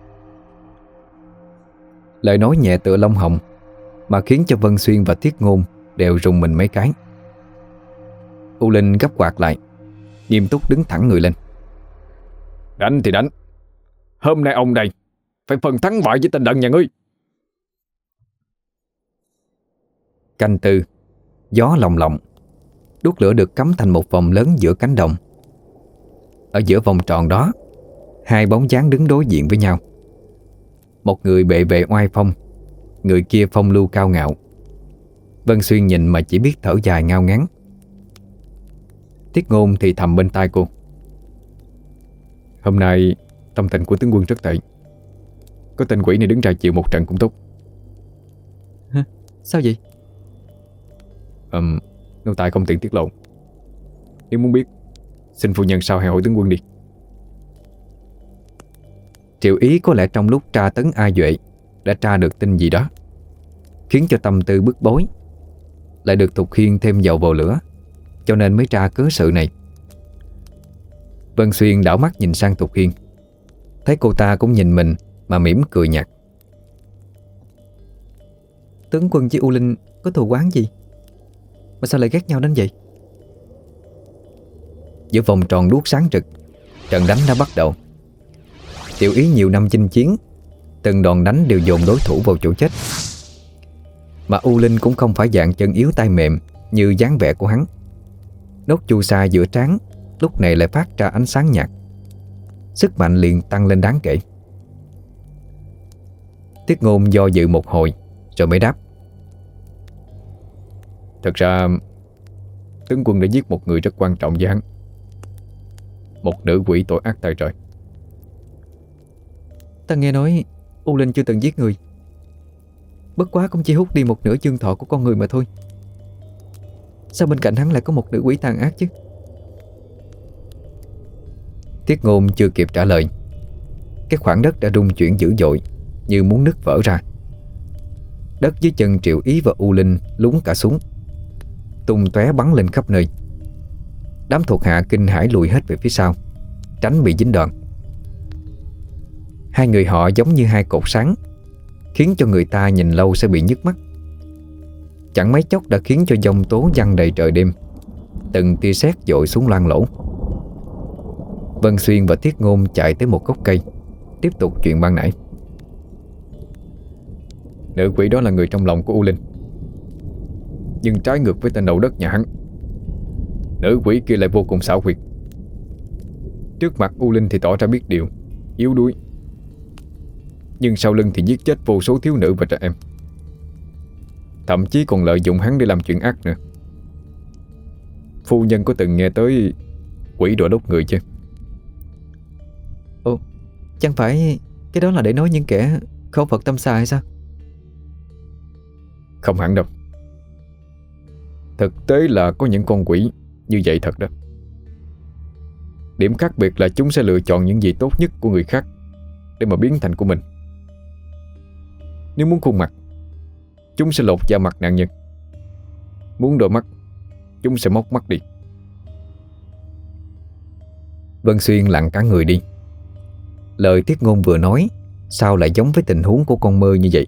Lời nói nhẹ tựa lông hồng mà khiến cho Vân Xuyên và Thiết Ngôn đều rùng mình mấy cái. U Linh gấp quạt lại, nghiêm túc đứng thẳng người lên. Đánh thì đánh, hôm nay ông đây phải phần thắng bại với tên đần nhà ngươi. Canh tư, gió lồng lộng, đuốc lửa được cắm thành một vòng lớn giữa cánh đồng. Ở giữa vòng tròn đó, hai bóng dáng đứng đối diện với nhau. Một người bệ vệ oai phong, người kia phong lưu cao ngạo. Vân Xuyên nhìn mà chỉ biết thở dài ngao ngán. Thiết Ngôn thì thầm bên tai cô. Hôm nay tâm tình của tướng quân rất tệ. Có tên quỷ này đứng ra chịu một trận cũng tốt. Hả? Sao vậy? Nô tài không tiện tiết lộ. Nếu muốn biết, xin phu nhân sau hãy hỏi tướng quân đi. Triệu Ý có lẽ trong lúc tra tấn A Duệ đã tra được tin gì đó, khiến cho tâm tư bức bối, lại được Thục Hiên thêm dầu vào lửa, cho nên mới tra cớ sự này. Vân Xuyên đảo mắt nhìn sang Thục Hiên, thấy cô ta cũng nhìn mình mà mỉm cười nhạt. Tướng quân với U Linh có thù oán gì mà sao lại ghét nhau đến vậy? Giữa vòng tròn đuốc sáng rực, trận đánh đã bắt đầu. Triệu Ý nhiều năm chinh chiến, từng đòn đánh đều dồn đối thủ vào chỗ chết. Mà U Linh cũng không phải dạng chân yếu tay mềm như dáng vẻ của hắn. Nốt chu sa giữa trán lúc này lại phát ra ánh sáng nhạt, sức mạnh liền tăng lên đáng kể. Tiết Ngôn do dự một hồi rồi mới đáp. Thật ra tướng quân đã giết một người rất quan trọng với hắn, một nữ quỷ tội ác tày trời. Ta nghe nói U Linh chưa từng giết người, bất quá cũng chỉ hút đi một nửa dương thọ của con người mà thôi. Sao bên cạnh hắn lại có một nữ quỷ tàn ác chứ? Tiết Ngôn chưa kịp trả lời, cái khoảng đất đã rung chuyển dữ dội, như muốn nứt vỡ ra. Đất dưới chân Triệu Ý và U Linh lún cả xuống, tung tóe bắn lên khắp nơi. Đám thuộc hạ kinh hãi lùi hết về phía sau, tránh bị dính đòn. Hai người họ giống như hai cột sáng, khiến cho người ta nhìn lâu sẽ bị nhức mắt. Chẳng mấy chốc đã khiến cho giông tố giăng đầy trời đêm, từng tia sét dội xuống loang lổ. Vân Xuyên và Tiết Ngôn chạy tới một gốc cây, tiếp tục chuyện ban nãy. Nữ quỷ đó là người trong lòng của U Linh, nhưng trái ngược với tên đầu đất nhà hắn, nữ quỷ kia lại vô cùng xảo quyệt. Trước mặt U Linh thì tỏ ra biết điều, yếu đuối, nhưng sau lưng thì giết chết vô số thiếu nữ và trẻ em, thậm chí còn lợi dụng hắn để làm chuyện ác nữa. Phu nhân có từng nghe tới quỷ đọa đốt người chưa? Ồ, chẳng phải cái đó là để nói những kẻ khẩu Phật tâm xà hay sao? Không hẳn đâu. Thực tế là có những con quỷ như vậy thật đó. Điểm khác biệt là chúng sẽ lựa chọn những gì tốt nhất của người khác để mà biến thành của mình. Nếu muốn khuôn mặt, chúng sẽ lột da mặt nạn nhân. Muốn đôi mắt, chúng sẽ móc mắt đi. Vân Xuyên lặng cả người đi. Lời Tiết Ngôn vừa nói sao lại giống với tình huống của con mơ như vậy?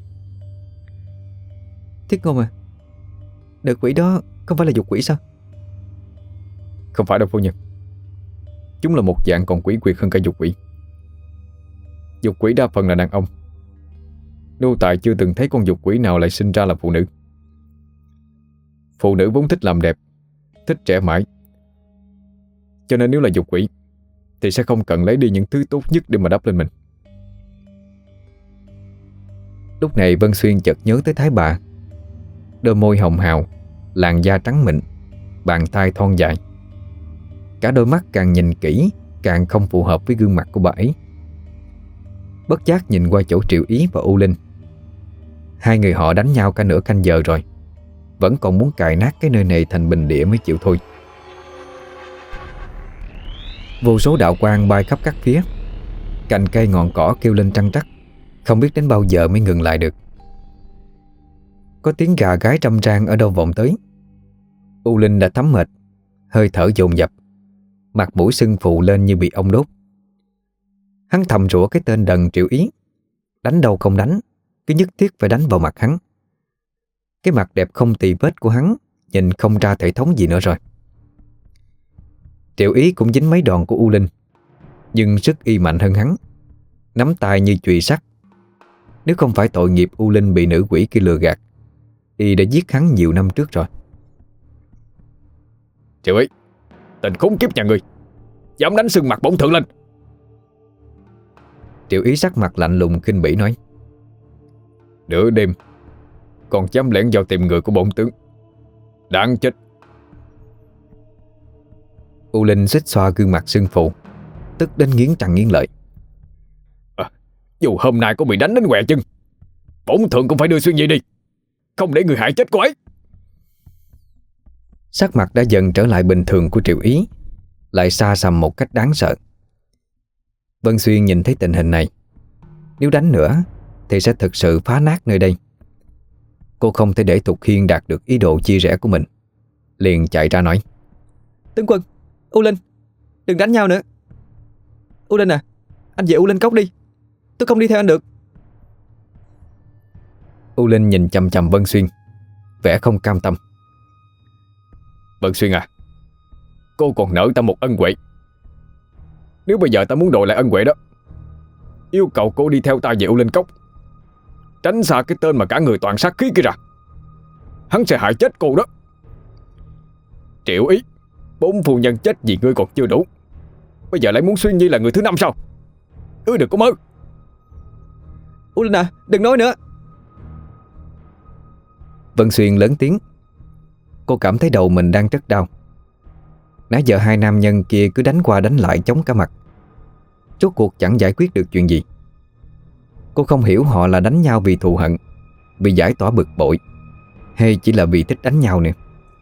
Tiết Ngôn à, nữ quỷ đó không phải là dục quỷ sao? Không phải đâu phu nhân. Chúng là một dạng còn quỷ quyệt hơn cả dục quỷ. Dục quỷ đa phần là đàn ông. Nô tài chưa từng thấy con dục quỷ nào lại sinh ra là phụ nữ. Phụ nữ vốn thích làm đẹp, thích trẻ mãi, cho nên nếu là dục quỷ thì sẽ không cần lấy đi những thứ tốt nhất để mà đắp lên mình. Lúc này Vân Xuyên chợt nhớ tới Thái Bà. Đôi môi hồng hào, làn da trắng mịn, bàn tay thon dài. Cả đôi mắt càng nhìn kỹ càng không phù hợp với gương mặt của bà ấy. Bất giác nhìn qua chỗ Triệu Ý và U Linh. Hai người họ đánh nhau cả nửa canh giờ rồi, vẫn còn muốn cài nát cái nơi này thành bình địa mới chịu thôi. Vô số đạo quang bay khắp các phía, cành cây ngọn cỏ kêu lên trăng trắc, không biết đến bao giờ mới ngừng lại được. Có tiếng gà gáy râm ran ở đâu vọng tới. U Linh đã thấm mệt, hơi thở dồn dập, mặt mũi sưng phù lên như bị ong đốt. Hắn thầm rủa cái tên đần Triệu Ý, đánh đâu không đánh, cứ nhất thiết phải đánh vào mặt hắn. Cái mặt đẹp không tì vết của hắn nhìn không ra thể thống gì nữa rồi. Triệu Ý cũng dính mấy đòn của U Linh, nhưng sức y mạnh hơn hắn, nắm tay như chùy sắt. Nếu không phải tội nghiệp U Linh bị nữ quỷ kia lừa gạt, y đã giết hắn nhiều năm trước rồi. Triệu Ý, tên khốn kiếp nhà người, dám đánh sưng mặt bổn thượng lên. Triệu Ý sắc mặt lạnh lùng khinh bỉ nói. Nửa đêm còn dám lẻn vào tìm người của bổn tướng, đáng chết. U Linh xích xoa gương mặt sưng phù, tức đến nghiến răng nghiến lợi. Dù hôm nay có bị đánh đến què chân, bổn thượng cũng phải đưa Xuyên Nhi đi, không để người hại chết cô ấy. Sắc mặt đã dần trở lại bình thường của Triệu Ý lại xa xăm một cách đáng sợ. Vân Xuyên nhìn thấy tình hình này, nếu đánh nữa thì sẽ thực sự phá nát nơi đây. Cô không thể để Thục Hiên đạt được ý đồ chia rẽ của mình, liền chạy ra nói: Tướng quân, U Linh, đừng đánh nhau nữa. U Linh à, anh về U Linh Cốc đi, tôi không đi theo anh được. U Linh nhìn chằm chằm Vân Xuyên, vẻ không cam tâm. Vân Xuyên à, cô còn nợ ta một ân huệ. Nếu bây giờ ta muốn đòi lại ân huệ đó, yêu cầu cô đi theo ta về U Linh Cốc, tránh xa cái tên mà cả người toàn sát khí kia ra. Hắn sẽ hại chết cô đó. Triệu Ý, bốn phu nhân chết vì ngươi còn chưa đủ, bây giờ lại muốn Xuyên Nhi là người thứ năm sao? Ngươi đừng có mơ. U Linh à, đừng nói nữa. Vân Xuyên lớn tiếng. Cô cảm thấy đầu mình đang rất đau. Nãy giờ hai nam nhân kia cứ đánh qua đánh lại chống cả mặt, rốt cuộc chẳng giải quyết được chuyện gì. Cô không hiểu họ là đánh nhau vì thù hận, vì giải tỏa bực bội, hay chỉ là vì thích đánh nhau nữa.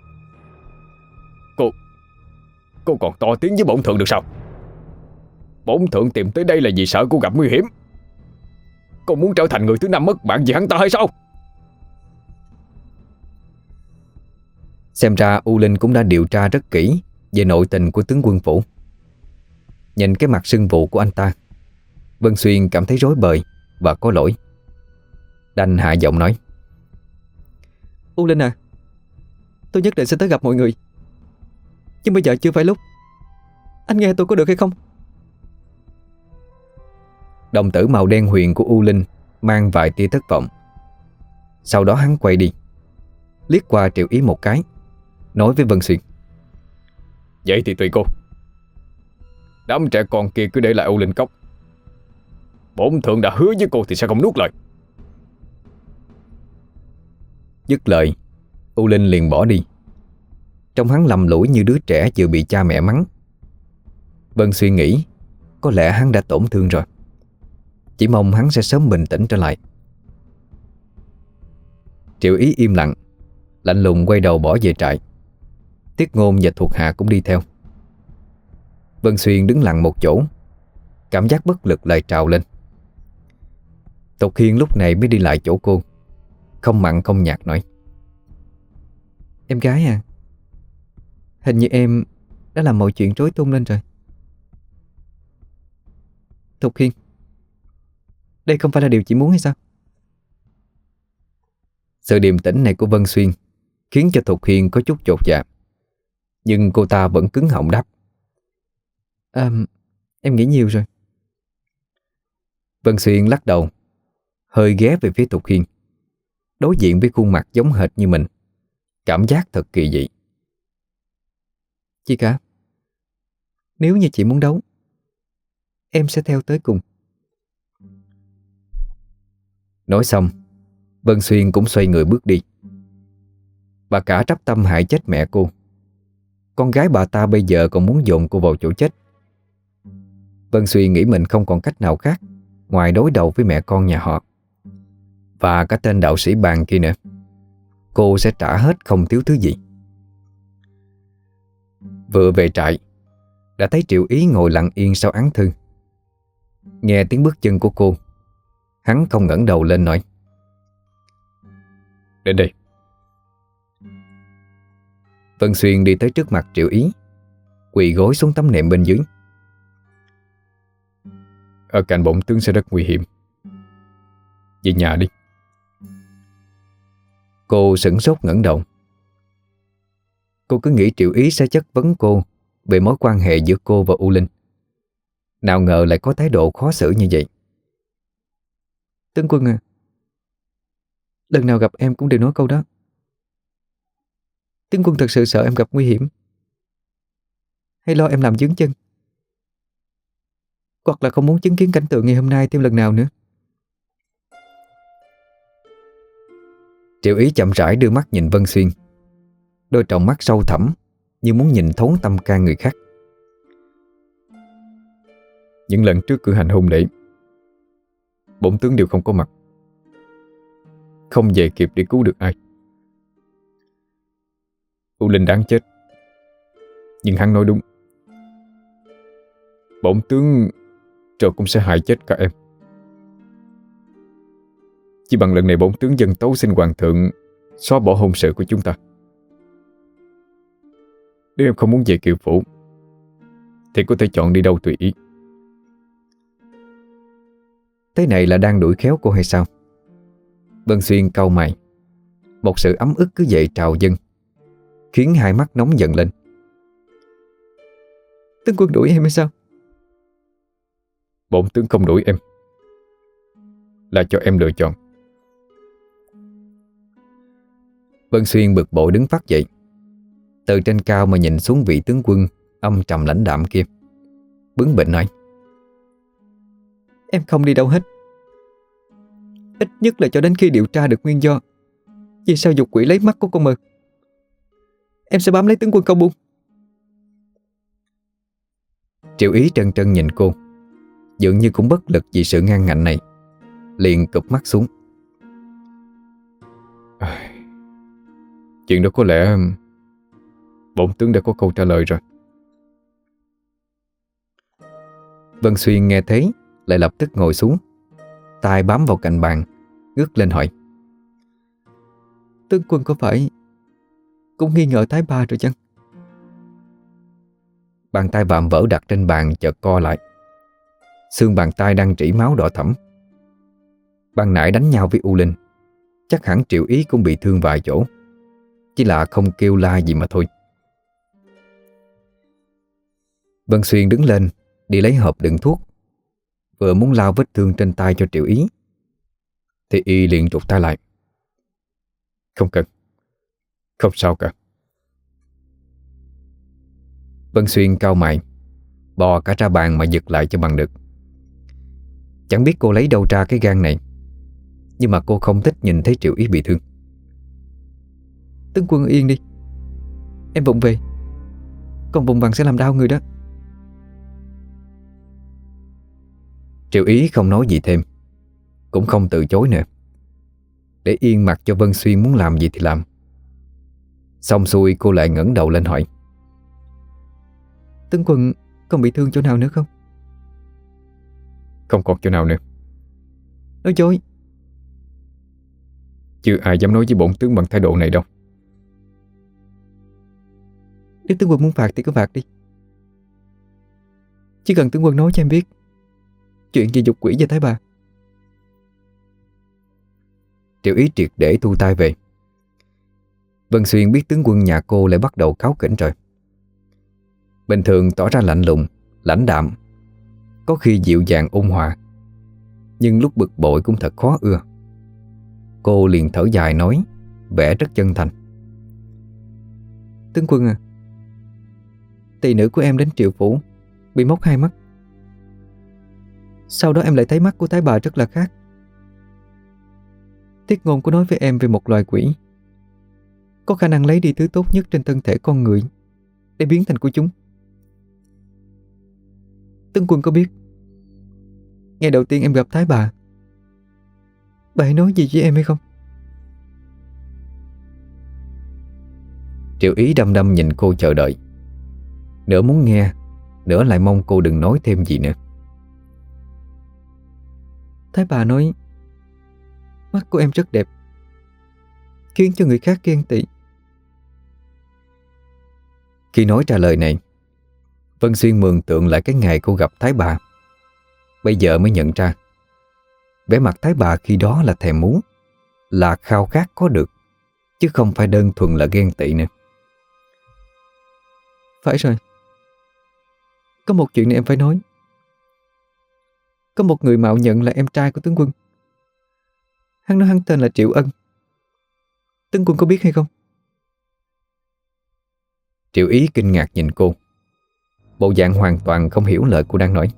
Cô còn to tiếng với bổn thượng được sao? Bổn thượng tìm tới đây là vì sợ cô gặp nguy hiểm. Cô muốn trở thành người thứ năm mất mạng vì hắn ta hay sao? Xem ra U Linh cũng đã điều tra rất kỹ về nội tình của tướng quân phủ. Nhìn cái mặt sưng vụ của anh ta, Vân Xuyên cảm thấy rối bời và có lỗi, đành hạ giọng nói: U Linh à, tôi nhất định sẽ tới gặp mọi người, nhưng bây giờ chưa phải lúc. Anh nghe tôi có được hay không? Đồng tử màu đen huyền của U Linh mang vài tia thất vọng. Sau đó hắn quay đi, liếc qua Triệu Ý một cái, nói với Vân Xuyên: Vậy thì tùy cô. Đám trẻ con kia cứ để lại U Linh Cốc. Bổn thượng đã hứa với cô thì sẽ không nuốt lời. Dứt lời, U Linh liền bỏ đi. Trông hắn lầm lũi như đứa trẻ vừa bị cha mẹ mắng. Vân Xuyên nghĩ có lẽ hắn đã tổn thương rồi, chỉ mong hắn sẽ sớm bình tĩnh trở lại. Triệu Ý im lặng, lạnh lùng quay đầu bỏ về trại. Tiết Ngôn và thuộc hạ cũng đi theo. Vân Xuyên đứng lặng một chỗ, cảm giác bất lực lại trào lên. Tục Hiên lúc này mới đi lại chỗ cô, không mặn không nhạt nói: Em gái à, hình như em đã làm mọi chuyện rối tung lên rồi. Tục Hiên, đây không phải là điều chị muốn hay sao? Sự điềm tĩnh này của Vân Xuyên khiến cho Thục Hiên có chút chột dạ, nhưng cô ta vẫn cứng họng đáp: Em nghĩ nhiều rồi. Vân Xuyên lắc đầu, hơi ghé về phía Thục Hiên, đối diện với khuôn mặt giống hệt như mình. Cảm giác thật kỳ dị. Chị cả, nếu như chị muốn đấu, em sẽ theo tới cùng. Nói xong, Vân Xuyên cũng xoay người bước đi. Bà cả trách tâm hại chết mẹ cô. Con gái bà ta bây giờ còn muốn dồn cô vào chỗ chết. Vân Xuyên nghĩ mình không còn cách nào khác ngoài đối đầu với mẹ con nhà họ, và cả tên đạo sĩ Bàn kia nữa. Cô sẽ trả hết không thiếu thứ gì. Vừa về trại, đã thấy Triệu Ý ngồi lặng yên sau án thư. Nghe tiếng bước chân của cô, hắn không ngẩng đầu lên nói: Đến đây. Vân Xuyên đi tới trước mặt Triệu Ý, quỳ gối xuống tấm nệm bên dưới. Ở cạnh bổn tướng sẽ rất nguy hiểm, về nhà đi. Cô sửng sốt ngẩng đầu. Cô cứ nghĩ Triệu Ý sẽ chất vấn cô về mối quan hệ giữa cô và U Linh, nào ngờ lại có thái độ khó xử như vậy. Tướng quân à, lần nào gặp em cũng đều nói câu đó. Tướng quân thật sự sợ em gặp nguy hiểm, hay lo em làm vướng chân, hoặc là không muốn chứng kiến cảnh tượng ngày hôm nay thêm lần nào nữa? Triệu Ý chậm rãi đưa mắt nhìn Vân Xuyên, đôi tròng mắt sâu thẳm như muốn nhìn thấu tâm can người khác. Những lần trước cử hành hôn lễ, bổn tướng đều không có mặt, không về kịp để cứu được ai. U Linh đáng chết, nhưng hắn nói đúng. Bổn tướng rồi cũng sẽ hại chết cả em. Chỉ bằng lần này bổn tướng dâng tấu xin hoàng thượng xóa bỏ hôn sự của chúng ta. Nếu em không muốn về Kiều Phủ thì có thể chọn đi đâu tùy ý. Thế này là đang đuổi khéo cô hay sao? Vân Xuyên cau mày. Một sự ấm ức cứ vậy trào dâng, khiến hai mắt nóng dần lên. Tướng quân đuổi em hay sao? Bổn tướng không đuổi em, là cho em lựa chọn. Vân Xuyên bực bội đứng phát dậy, từ trên cao mà nhìn xuống vị tướng quân âm trầm lãnh đạm kia, bướng bỉnh nói: Em không đi đâu hết. Ít nhất là cho đến khi điều tra được nguyên do vì sao dục quỷ lấy mắt của con Mờ. Em sẽ bám lấy tướng quân không buông. Triệu Ý trân trân nhìn cô, dường như cũng bất lực vì sự ngang ngạnh này, liền cụp mắt xuống. Chuyện đó có lẽ bổn tướng đã có câu trả lời rồi. Vân Xuyên nghe thấy lại lập tức ngồi xuống, tay bám vào cạnh bàn, ngước lên hỏi: Tướng quân có phải cũng nghi ngờ Thái Bà rồi chăng? Bàn tay vạm vỡ đặt trên bàn chợt co lại. Xương bàn tay đang rỉ máu đỏ thẫm. Ban nãy đánh nhau với U Linh, chắc hẳn Triệu Ý cũng bị thương vài chỗ, chỉ là không kêu la gì mà thôi. Vân Xuyên đứng lên đi lấy hộp đựng thuốc, vừa muốn lao vết thương trên tay cho Triệu Ý thì y liền rụt tay lại: Không cần, không sao cả. Vân Xuyên cau mày, bò cả ra bàn mà giật lại cho bằng được. Chẳng biết cô lấy đâu ra cái gan này, nhưng mà cô không thích nhìn thấy Triệu Ý bị thương. Tướng quân yên đi, em vụng về, còn vùng vằng sẽ làm đau người đó. Triệu Ý không nói gì thêm, cũng không từ chối nữa, để yên mặc cho Vân Xuyên muốn làm gì thì làm. Xong xuôi cô lại ngẩng đầu lên hỏi: Tướng quân còn bị thương chỗ nào nữa không? Không còn chỗ nào nữa. Nói dối. Chưa ai dám nói với bổn tướng bằng thái độ này đâu. Nếu tướng quân muốn phạt thì cứ phạt đi. Chỉ cần tướng quân nói cho em biết chuyện về dục quỷ và Thái Bà. Triệu Ý triệt để thu tay về. Vân Xuyên biết tướng quân nhà cô lại bắt đầu cáu kỉnh rồi. Bình thường tỏ ra lạnh lùng, lãnh đạm, có khi dịu dàng ôn hòa, nhưng lúc bực bội cũng thật khó ưa. Cô liền thở dài nói, vẻ rất chân thành: Tướng quân à, tỳ nữ của em đến Triệu Phủ bị móc hai mắt. Sau đó em lại thấy mắt của Thái Bà rất là khác. Tiết ngôn có nói với em về một loài quỷ có khả năng lấy đi thứ tốt nhất trên thân thể con người để biến thành của chúng. Tướng quân có biết ngày đầu tiên em gặp Thái Bà, bà ấy nói gì với em hay không? Triệu Ý đăm đăm nhìn cô chờ đợi, nửa muốn nghe, nửa lại mong cô đừng nói thêm gì nữa. Thái Bà nói mắt của em rất đẹp, khiến cho người khác ghen tị. Khi nói ra lời này, Vân Xuyên mường tượng lại cái ngày cô gặp Thái Bà. Bây giờ mới nhận ra vẻ mặt Thái Bà khi đó là thèm muốn, là khao khát có được, chứ không phải đơn thuần là ghen tị nữa. Phải rồi, có một chuyện này em phải nói. Có một người mạo nhận là em trai của tướng quân. Hắn nói hắn tên là Triệu Ân. Tướng quân có biết hay không? Triệu Ý kinh ngạc nhìn cô, bộ dạng hoàn toàn không hiểu lời cô đang nói.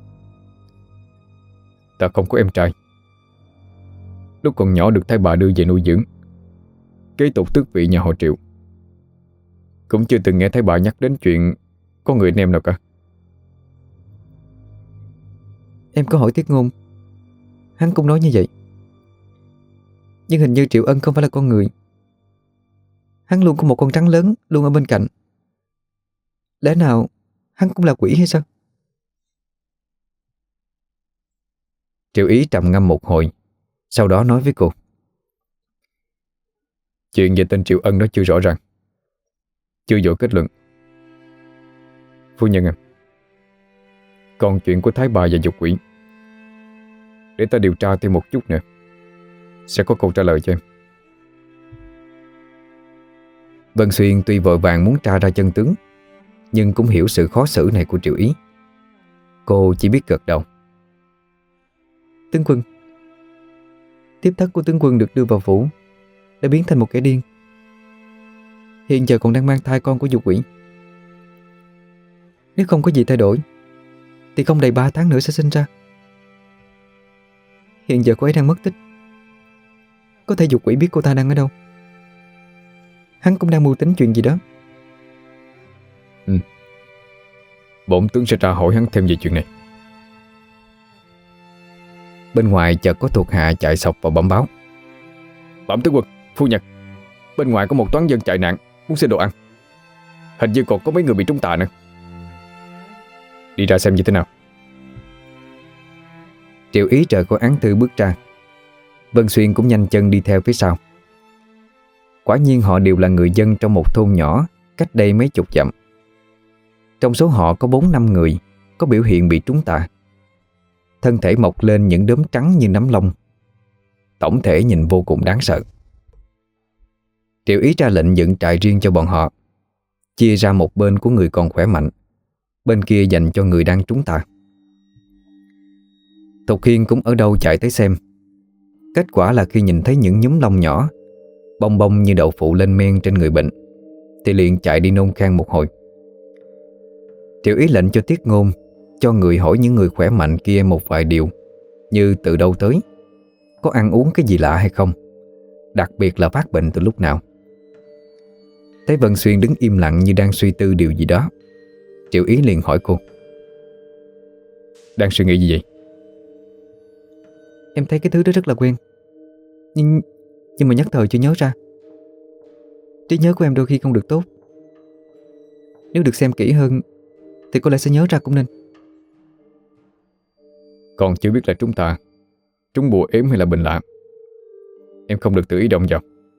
Ta không có em trai. Lúc còn nhỏ được Thái Bà đưa về nuôi dưỡng, kế tục tước vị nhà họ Triệu. Cũng chưa từng nghe Thái Bà nhắc đến chuyện có người anh em nào cả. Em có hỏi Tiết Ngôn, hắn cũng nói như vậy. Nhưng hình như Triệu Ân không phải là con người, Hắn luôn có một con trắng lớn luôn ở bên cạnh. Lẽ nào hắn cũng là quỷ hay sao? Triệu Ý trầm ngâm một hồi, sau đó nói với cô: Chuyện về tên Triệu Ân đó chưa rõ ràng, chưa vội kết luận. Phu nhân à, còn chuyện của Thái Bà và Dục Quỷ, để ta điều tra thêm một chút nữa, sẽ có câu trả lời cho em. Vân Xuyên tuy vội vàng muốn tra ra chân tướng, nhưng cũng hiểu sự khó xử này của Triệu Ý. Cô chỉ biết gật đầu. Tướng quân, tiếp thất của tướng quân được đưa vào phủ đã biến thành một kẻ điên. Hiện giờ còn đang mang thai con của Dục Quỷ. Nếu không có gì thay đổi thì không đầy 3 tháng nữa sẽ sinh ra. Hiện giờ cô ấy đang mất tích. Có thể Dục Quỷ biết cô ta đang ở đâu. Hắn cũng đang mưu tính chuyện gì đó. Bổn tướng sẽ tra hỏi hắn thêm về chuyện này. Bên ngoài chợt có thuộc hạ chạy sộc vào bẩm báo: Bẩm tướng quân, phu nhân, bên ngoài có một toán dân chạy nạn, muốn xin đồ ăn. Hình như còn có mấy người bị trúng tà nữa. Đi ra xem như thế nào. Triệu Ý rời khỏi án thư bước ra. Vân Xuyên cũng nhanh chân đi theo phía sau. Quả nhiên họ đều là người dân trong một thôn nhỏ cách đây mấy chục dặm. Trong số họ có 4-5 người có biểu hiện bị trúng tà. Thân thể mọc lên những đốm trắng như nấm lông. Tổng thể nhìn vô cùng đáng sợ. Triệu Ý ra lệnh dựng trại riêng cho bọn họ, chia ra một bên của người còn khỏe mạnh, bên kia dành cho người đang trúng tà. Thục Hiên cũng ở đâu chạy tới xem. Kết quả là khi nhìn thấy những nhúm lông nhỏ bong bong như đậu phụ lên men trên người bệnh, thì liền chạy đi nôn khan một hồi. Triệu Ý lệnh cho Tiết Ngôn cho người hỏi những người khỏe mạnh kia một vài điều, như từ đâu tới, có ăn uống cái gì lạ hay không, đặc biệt là phát bệnh từ lúc nào. Thấy Vân Xuyên đứng im lặng như đang suy tư điều gì đó, Triệu Ý liền hỏi cô: Đang suy nghĩ gì vậy? Em thấy cái thứ đó rất là quen, nhưng mà nhất thời chưa nhớ ra. Trí nhớ của em đôi khi không được tốt. Nếu được xem kỹ hơn thì có lẽ sẽ nhớ ra cũng nên. Còn chưa biết là trúng tà, trúng bùa ếm hay là bệnh lạ. Em không được tự ý động vào.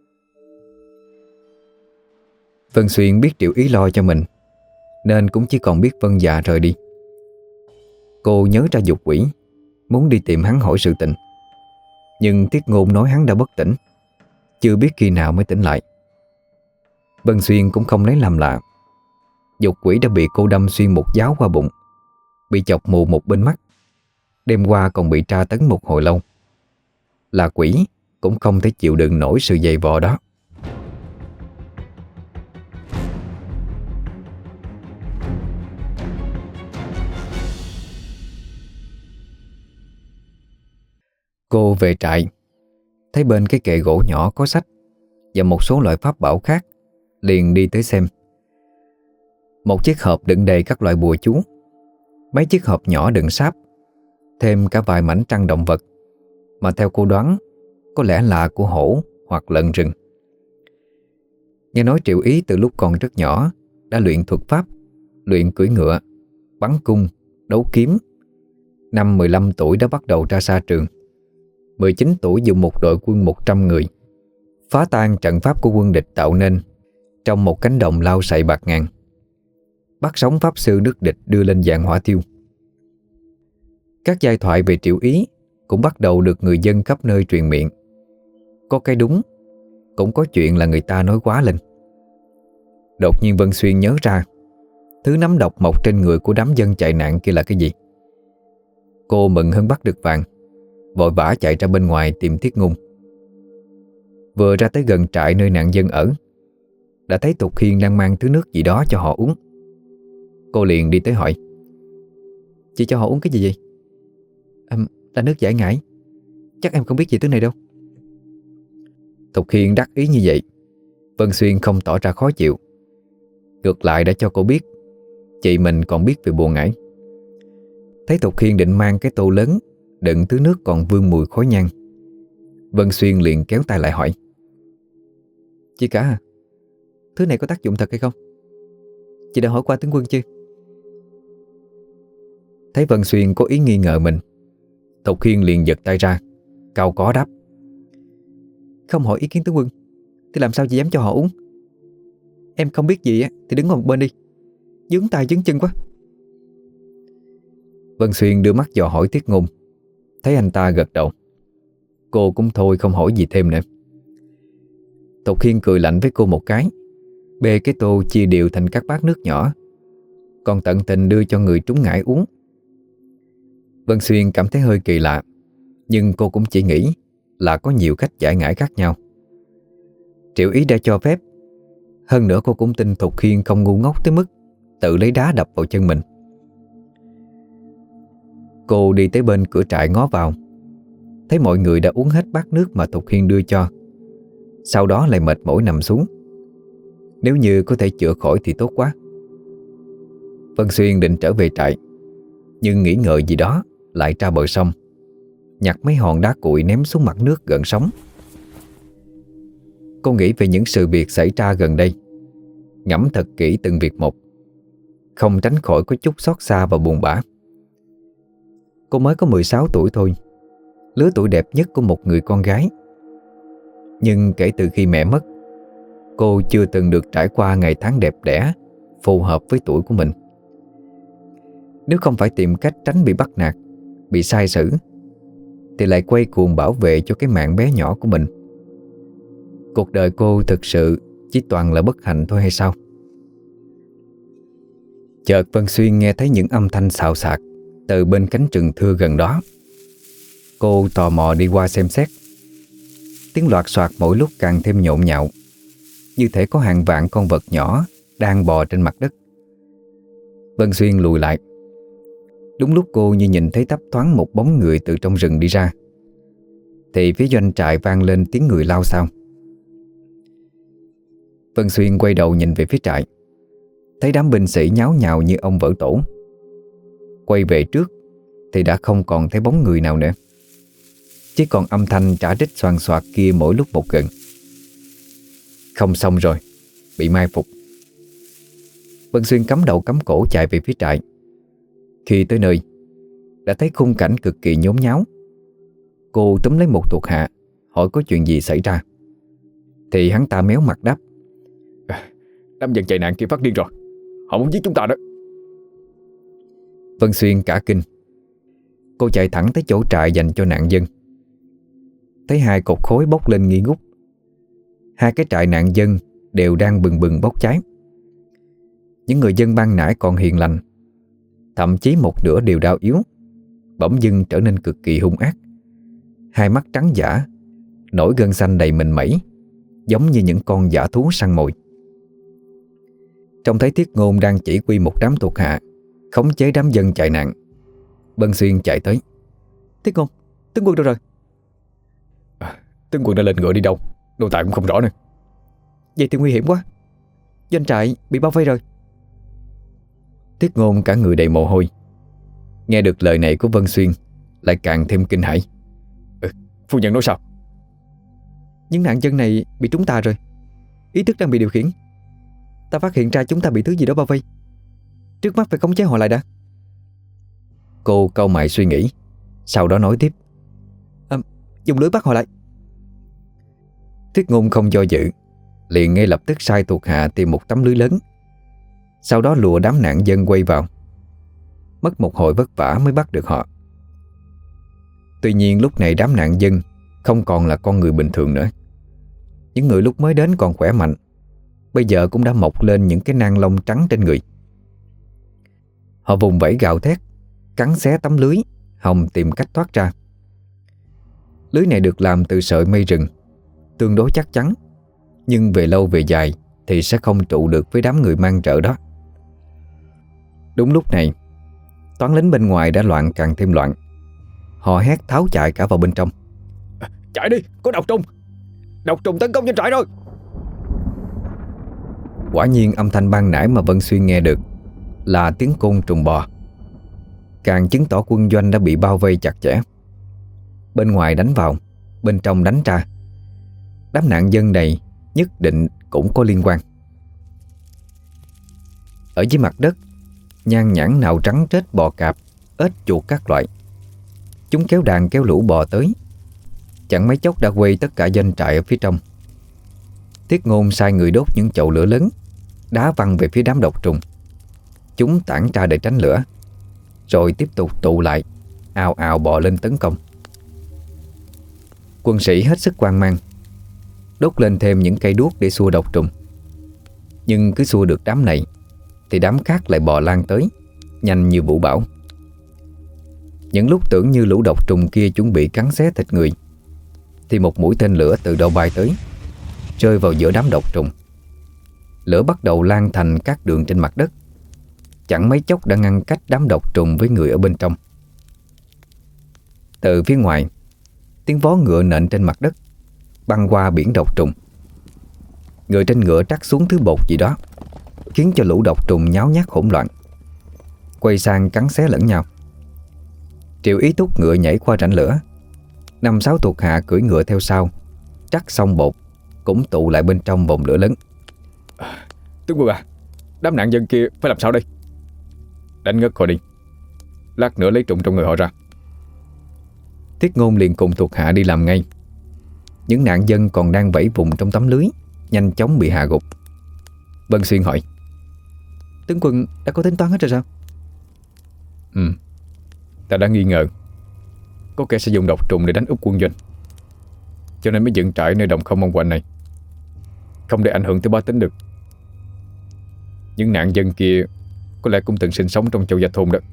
Vân Xuyên biết Triệu Ý lo cho mình, nên cũng chỉ còn biết vâng dạ rời đi. Cô nhớ ra Dục Quỷ, muốn đi tìm hắn hỏi sự tình. Nhưng Tiết Ngôn nói hắn đã bất tỉnh, chưa biết khi nào mới tỉnh lại. Vân Xuyên cũng không lấy làm lạ. Dục Quỷ đã bị cô đâm xuyên một giáo qua bụng, bị chọc mù một bên mắt, đêm qua còn bị tra tấn một hồi lâu. Là quỷ cũng không thể chịu đựng nổi sự dày vò đó. Cô về trại, thấy bên cái kệ gỗ nhỏ có sách và một số loại pháp bảo khác, liền đi tới xem. Một chiếc hộp đựng đầy các loại bùa chú, mấy chiếc hộp nhỏ đựng sáp, thêm cả vài mảnh trăng động vật mà theo cô đoán có lẽ là của hổ hoặc lợn rừng. Nghe nói Triệu Ý từ lúc còn rất nhỏ đã luyện thuật pháp, luyện cưỡi ngựa, bắn cung, đấu kiếm. Năm 15 tuổi đã bắt đầu ra xa trường. 19 tuổi dùng một đội quân 100 người phá tan trận pháp của quân địch tạo nên trong một cánh đồng lao sậy bạt ngàn, bắt sống pháp sư nước địch đưa lên giàn hỏa thiêu. Các giai thoại về Triệu Ý cũng bắt đầu được người dân khắp nơi truyền miệng. Có cái đúng, cũng có chuyện là người ta nói quá lên. Đột nhiên Vân Xuyên nhớ ra thứ nấm độc mọc trên người của đám dân chạy nạn kia là cái gì. Cô mừng hơn bắt được vàng, vội vã chạy ra bên ngoài tìm Tiết Ngôn. Vừa ra tới gần trại nơi nạn dân ở, đã thấy Tục Hiên đang mang thứ nước gì đó cho họ uống. Cô liền đi tới hỏi: Chị cho họ uống cái gì vậy? Là nước giải ngải. Chắc em không biết gì thứ này đâu. Tục Hiên đắc ý như vậy, Vân Xuyên không tỏ ra khó chịu, ngược lại đã cho cô biết chị mình còn biết về bùa ngải. Thấy Tục Hiên định mang cái tô lớn đựng thứ nước còn vương mùi khói nhang, Vân Xuyên liền kéo tay lại hỏi: Chị cả à, thứ này có tác dụng thật hay không? Chị đã hỏi qua tướng quân chưa? Thấy Vân Xuyên có ý nghi ngờ mình, Thục Hiên liền giật tay ra, cau có đáp: Không hỏi ý kiến tướng quân thì làm sao chị dám cho họ uống? Em không biết gì á thì đứng qua một bên đi, vướng tay vướng chân quá. Vân Xuyên đưa mắt dò hỏi Tiết Ngôn. Thấy anh ta gật đầu, cô cũng thôi không hỏi gì thêm nữa. Thục Hiên cười lạnh với cô một cái, bê cái tô chia đều thành các bát nước nhỏ, còn tận tình đưa cho người trúng ngải uống. Vân Xuyên cảm thấy hơi kỳ lạ, nhưng cô cũng chỉ nghĩ là có nhiều cách giải ngải khác nhau. Triệu ý đã cho phép. Hơn nữa cô cũng tin Thục Hiên không ngu ngốc tới mức tự lấy đá đập vào chân mình. Cô đi tới bên cửa trại ngó vào, thấy mọi người đã uống hết bát nước mà Thục Hiên đưa cho. Sau đó lại mệt mỏi nằm xuống. Nếu như có thể chữa khỏi thì tốt quá. Vân Xuyên định trở về trại, nhưng nghĩ ngợi gì đó lại ra bờ sông, nhặt mấy hòn đá cuội ném xuống mặt nước gần sóng. Cô nghĩ về những sự việc xảy ra gần đây, ngẫm thật kỹ từng việc một, không tránh khỏi có chút xót xa và buồn bã. Cô mới có 16 tuổi thôi, lứa tuổi đẹp nhất của một người con gái. Nhưng kể từ khi mẹ mất, cô chưa từng được trải qua ngày tháng đẹp đẽ phù hợp với tuổi của mình. Nếu không phải tìm cách tránh bị bắt nạt, bị sai xử, thì lại quay cuồng bảo vệ cho cái mạng bé nhỏ của mình. Cuộc đời cô thực sự chỉ toàn là bất hạnh thôi hay sao? Chợt Vân Xuyên nghe thấy những âm thanh xào xạc từ bên cánh rừng thưa gần đó. Cô tò mò đi qua xem xét. Tiếng loạt soạt mỗi lúc càng thêm nhộn nhạo, như thể có hàng vạn con vật nhỏ đang bò trên mặt đất. Vân Xuyên lùi lại. Đúng lúc cô như nhìn thấy thấp thoáng một bóng người từ trong rừng đi ra, thì phía doanh trại vang lên tiếng người lao xao. Vân Xuyên quay đầu nhìn về phía trại, thấy đám binh sĩ nháo nhào như ông vỡ tổ. Quay về trước thì đã không còn thấy bóng người nào nữa, chỉ còn âm thanh trả trích xoàn xoạc kia mỗi lúc một gần. Không xong rồi, bị mai phục. Vân Xuyên cắm đầu cắm cổ chạy về phía trại. Khi tới nơi, đã thấy khung cảnh cực kỳ nhốn nháo. Cô túm lấy một thuộc hạ, hỏi có chuyện gì xảy ra. Thì hắn ta méo mặt đáp: Đám dân chạy nạn kia phát điên rồi, họ muốn giết chúng ta đó. Vân Xuyên cả kinh. Cô chạy thẳng tới chỗ trại dành cho nạn dân. Thấy hai cột khối bốc lên nghi ngút. Hai cái trại nạn dân đều đang bừng bừng bốc cháy. Những người dân ban nãy còn hiền lành, thậm chí một nửa đều đau yếu, bỗng dưng trở nên cực kỳ hung ác. Hai mắt trắng dã, nổi gân xanh đầy mình mẩy, giống như những con dã thú săn mồi. Trông thấy Thiết Ngôn đang chỉ huy một đám thuộc hạ khống chế đám dân chạy nạn, Vân Xuyên chạy tới: Thiết Ngôn, tướng quân đâu rồi? Tướng quân đã lên ngựa đi đâu, nô tài cũng không rõ nữa. Vậy thì nguy hiểm quá, doanh trại bị bao vây rồi. Thiết Ngôn cả người đầy mồ hôi, nghe được lời này của Vân Xuyên lại càng thêm kinh hãi. Phu nhân nói sao? Những nạn dân này bị chúng ta rồi, ý thức đang bị điều khiển. Ta phát hiện ra chúng ta bị thứ gì đó bao vây, trước mắt phải khống chế họ lại đã. Cô cau mày suy nghĩ, sau đó nói tiếp: Dùng lưới bắt họ lại. Thiết Ngôn không do dự, liền ngay lập tức sai thuộc hạ tìm một tấm lưới lớn, sau đó lùa đám nạn dân quay vào. Mất một hồi vất vả mới bắt được họ. Tuy nhiên lúc này đám nạn dân không còn là con người bình thường nữa. Những người lúc mới đến còn khỏe mạnh, bây giờ cũng đã mọc lên những cái nang lông trắng trên người. Họ vùng vẫy gào thét, cắn xé tấm lưới, hòng tìm cách thoát ra. Lưới này được làm từ sợi mây rừng, tương đối chắc chắn, nhưng về lâu về dài thì sẽ không trụ được với đám người mang rợ đó. Đúng lúc này, toán lính bên ngoài đã loạn càng thêm loạn. Họ hét tháo chạy cả vào bên trong. Chạy đi, có độc trùng! Độc trùng tấn công doanh trại rồi! Quả nhiên âm thanh ban nãy mà Vân Xuyên nghe được là tiếng côn trùng bò, càng chứng tỏ quân doanh đã bị bao vây chặt chẽ. Bên ngoài đánh vào, bên trong đánh ra. Đám nạn dân này nhất định cũng có liên quan. Ở dưới mặt đất, nhan nhản nào trắng trết bò cạp, ếch chuột các loại. Chúng kéo đàn kéo lũ bò tới. Chẳng mấy chốc đã quay tất cả doanh trại ở phía trong. Tiết Ngôn sai người đốt những chậu lửa lớn, đá văng về phía đám độc trùng. Chúng tản ra để tránh lửa, rồi tiếp tục tụ lại, ào ào bò lên tấn công. Quân sĩ hết sức hoang mang, đốt lên thêm những cây đuốc để xua độc trùng. Nhưng cứ xua được đám này thì đám khác lại bò lan tới, nhanh như vũ bão. Những lúc tưởng như lũ độc trùng kia chuẩn bị cắn xé thịt người, thì một mũi tên lửa từ đâu bay tới, rơi vào giữa đám độc trùng. Lửa bắt đầu lan thành các đường trên mặt đất, chẳng mấy chốc đã ngăn cách đám độc trùng với người ở bên trong. Từ phía ngoài, tiếng vó ngựa nện trên mặt đất, băng qua biển độc trùng. Người trên ngựa trắc xuống thứ bột gì đó, khiến cho lũ độc trùng nháo nhác hỗn loạn, quay sang cắn xé lẫn nhau. Triệu Ý thúc ngựa nhảy qua rãnh lửa. 5-6 thuộc hạ cưỡi ngựa theo sau, trắc xong bột cũng tụ lại bên trong vòng lửa lớn. Tướng quân à, đám nạn dân kia phải làm sao đây? Đánh ngất họ đi, lát nữa lấy trùng trong người họ ra. Tiết Ngôn liền cùng thuộc hạ đi làm ngay. Những nạn dân còn đang vẫy vùng trong tấm lưới nhanh chóng bị hạ gục. Vân Xuyên hỏi: Tướng quân đã có tính toán hết rồi sao? Ta đã nghi ngờ có kẻ sẽ dùng độc trùng để đánh úp quân doanh, cho nên mới dựng trại nơi đồng không mong quạnh này, không để ảnh hưởng tới bá tính được. Những nạn dân kia có lẽ cũng từng sinh sống trong Châu Gia Thôn đó.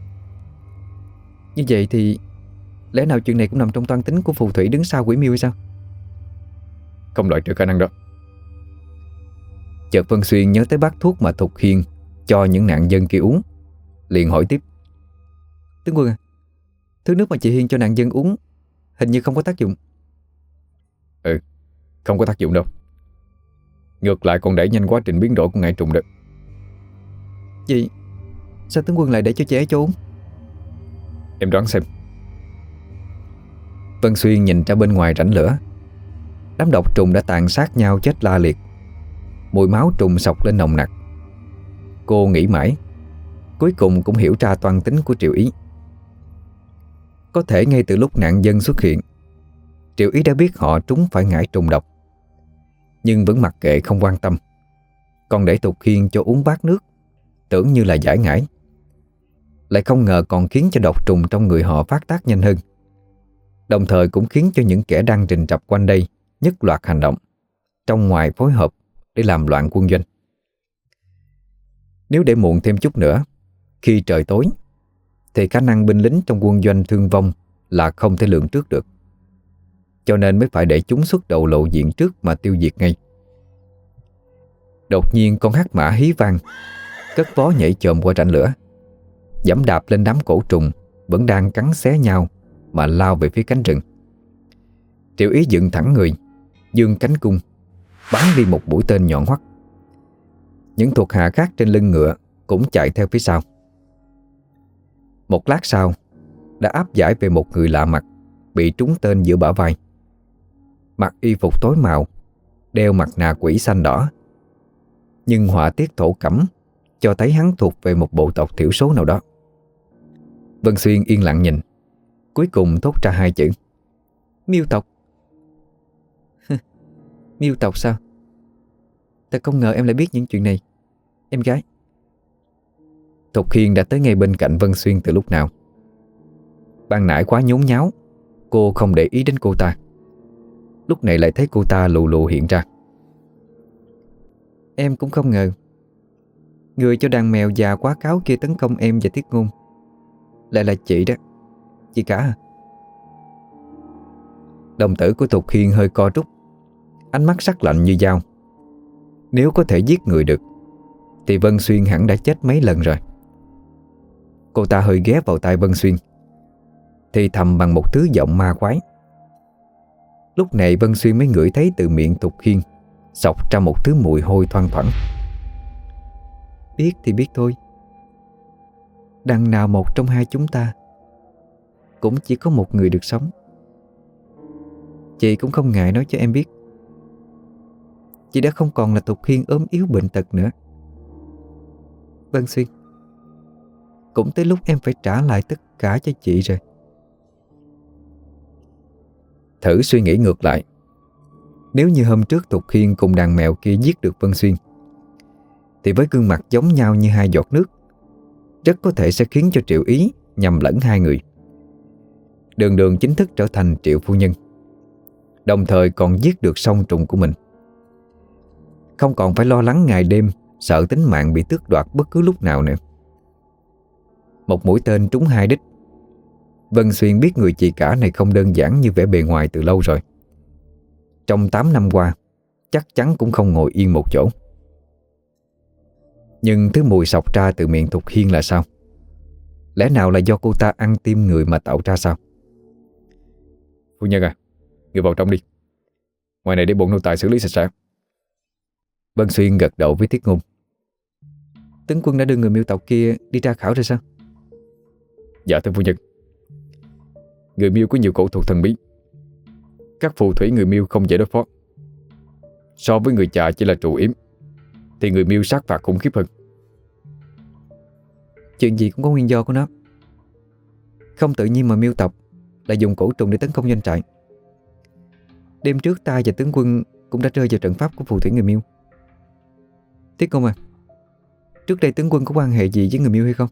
Như vậy thì lẽ nào chuyện này cũng nằm trong toan tính của phù thủy đứng sau quỷ miêu hay sao? Không loại trừ khả năng đó. Chợt Vân Xuyên nhớ tới bát thuốc mà Thục Hiên cho những nạn dân kia uống, liền hỏi tiếp: Tướng quân à, thứ nước mà chị Hiên cho nạn dân uống hình như không có tác dụng. Không có tác dụng đâu. Ngược lại còn đẩy nhanh quá trình biến đổi của ngải trùng đó. Vậy sao tướng quân lại để cho trẻ cho uống? Em đoán xem. Vân Xuyên nhìn ra bên ngoài rãnh lửa. Đám độc trùng đã tàn sát nhau chết la liệt, mùi máu trùng sộc lên nồng nặc. Cô nghĩ mãi, cuối cùng cũng hiểu ra toan tính của Triệu Ý. Có thể ngay từ lúc nạn dân xuất hiện, Triệu Ý đã biết họ trúng phải ngải trùng độc, nhưng vẫn mặc kệ không quan tâm, còn để Thục Hiên cho uống bát nước, tưởng như là giải ngải. Lại không ngờ còn khiến cho độc trùng trong người họ phát tác nhanh hơn, đồng thời cũng khiến cho những kẻ đang rình rập quanh đây nhất loạt hành động, trong ngoài phối hợp để làm loạn quân doanh. Nếu để muộn thêm chút nữa, khi trời tối, thì khả năng binh lính trong quân doanh thương vong là không thể lường trước được. Cho nên mới phải để chúng xuất đầu lộ diện trước mà tiêu diệt ngay. Đột nhiên con hắc mã hí vang, cất vó nhảy chồm qua rãnh lửa, giẫm đạp lên đám cổ trùng vẫn đang cắn xé nhau mà lao về phía cánh rừng. Triệu Ý dựng thẳng người, giương cánh cung, bắn đi một mũi tên nhọn hoắt. Những thuộc hạ khác trên lưng ngựa cũng chạy theo phía sau. Một lát sau, đã áp giải về một người lạ mặt bị trúng tên giữa bả vai. Mặc y phục tối màu, đeo mặt nạ quỷ xanh đỏ, nhưng họa tiết thổ cẩm cho thấy hắn thuộc về một bộ tộc thiểu số nào đó. Vân Xuyên yên lặng nhìn, cuối cùng thốt ra hai chữ: Miêu tộc. Miêu tộc sao? Ta không ngờ em lại biết những chuyện này, em gái. Thục Hiên đã tới ngay bên cạnh Vân Xuyên từ lúc nào. Ban nãy quá nhốn nháo, cô không để ý đến cô ta. Lúc này lại thấy cô ta lù lù hiện ra. Em cũng không ngờ người cho đàn mèo già quá cáo kia tấn công em và Tiết Ngôn lại là chị đó. Chị cả à? Đồng tử của Thục Hiên hơi co rút, ánh mắt sắc lạnh như dao. Nếu có thể giết người được thì Vân Xuyên hẳn đã chết mấy lần rồi. Cô ta hơi ghé vào tai Vân Xuyên, thì thầm bằng một thứ giọng ma quái. Lúc này Vân Xuyên mới ngửi thấy từ miệng Thục Hiên xộc ra một thứ mùi hôi thoang thoảng. Biết thì biết thôi, đằng nào một trong hai chúng ta cũng chỉ có một người được sống. Chị cũng không ngại nói cho em biết, chị đã không còn là Thục Hiên ốm yếu bệnh tật nữa. Vân Xuyên, cũng tới lúc em phải trả lại tất cả cho chị rồi. Thử suy nghĩ ngược lại. Nếu như hôm trước Thục Hiên cùng đàn mèo kia giết được Vân Xuyên, thì với gương mặt giống nhau như hai giọt nước, rất có thể sẽ khiến cho Triệu Ý nhầm lẫn hai người. Đường Đường chính thức trở thành Triệu phu nhân, đồng thời còn giết được song trùng của mình, không còn phải lo lắng ngày đêm sợ tính mạng bị tước đoạt bất cứ lúc nào nữa. Một mũi tên trúng hai đích. Vân Xuyên biết người chị cả này không đơn giản như vẻ bề ngoài từ lâu rồi. Trong 8 năm qua, chắc chắn cũng không ngồi yên một chỗ. Nhưng thứ mùi sộc ra từ miệng Thục Hiên là sao? Lẽ nào là do cô ta ăn tim người mà tạo ra sao? Phu nhân à, người vào trong đi. Ngoài này để bọn nô tài xử lý sạch sẽ. Vân Xuyên gật đầu với Thiết Ngôn. Tướng quân đã đưa người Miêu tộc kia đi tra khảo rồi sao? Dạ thưa phu nhân. Người Miêu có nhiều cổ thuật thần bí. Các phù thủy người Miêu không dễ đối phó. So với người Chà chỉ là trụ yếm, thì người Miêu sát phạt khủng khiếp hơn. Chuyện gì cũng có nguyên do của nó. Không tự nhiên mà Miêu tộc lại dùng cổ trùng để tấn công doanh trại. Đêm trước ta và tướng quân cũng đã rơi vào trận pháp của phù thủy người Miêu. Thiết Công à, trước đây tướng quân có quan hệ gì với người Miêu hay không?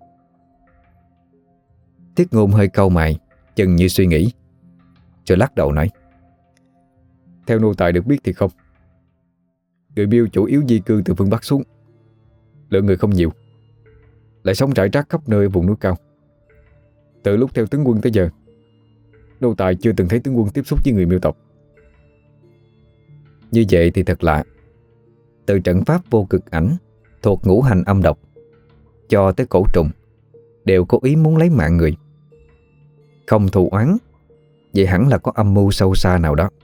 Thiết Ngôn hơi cau mày, chừng như suy nghĩ, rồi lắc đầu nói: Theo nô tài được biết thì không. Người Miêu chủ yếu di cư từ phương Bắc xuống, lượng người không nhiều, lại sống rải rác khắp nơi ở vùng núi cao. Từ lúc theo tướng quân tới giờ, nô tài chưa từng thấy tướng quân tiếp xúc với người Miêu tộc. Như vậy thì thật lạ. Từ trận pháp vô cực ảnh thuộc ngũ hành âm độc cho tới cổ trùng đều có ý muốn lấy mạng người. Không thù oán, vậy hẳn là có âm mưu sâu xa nào đó.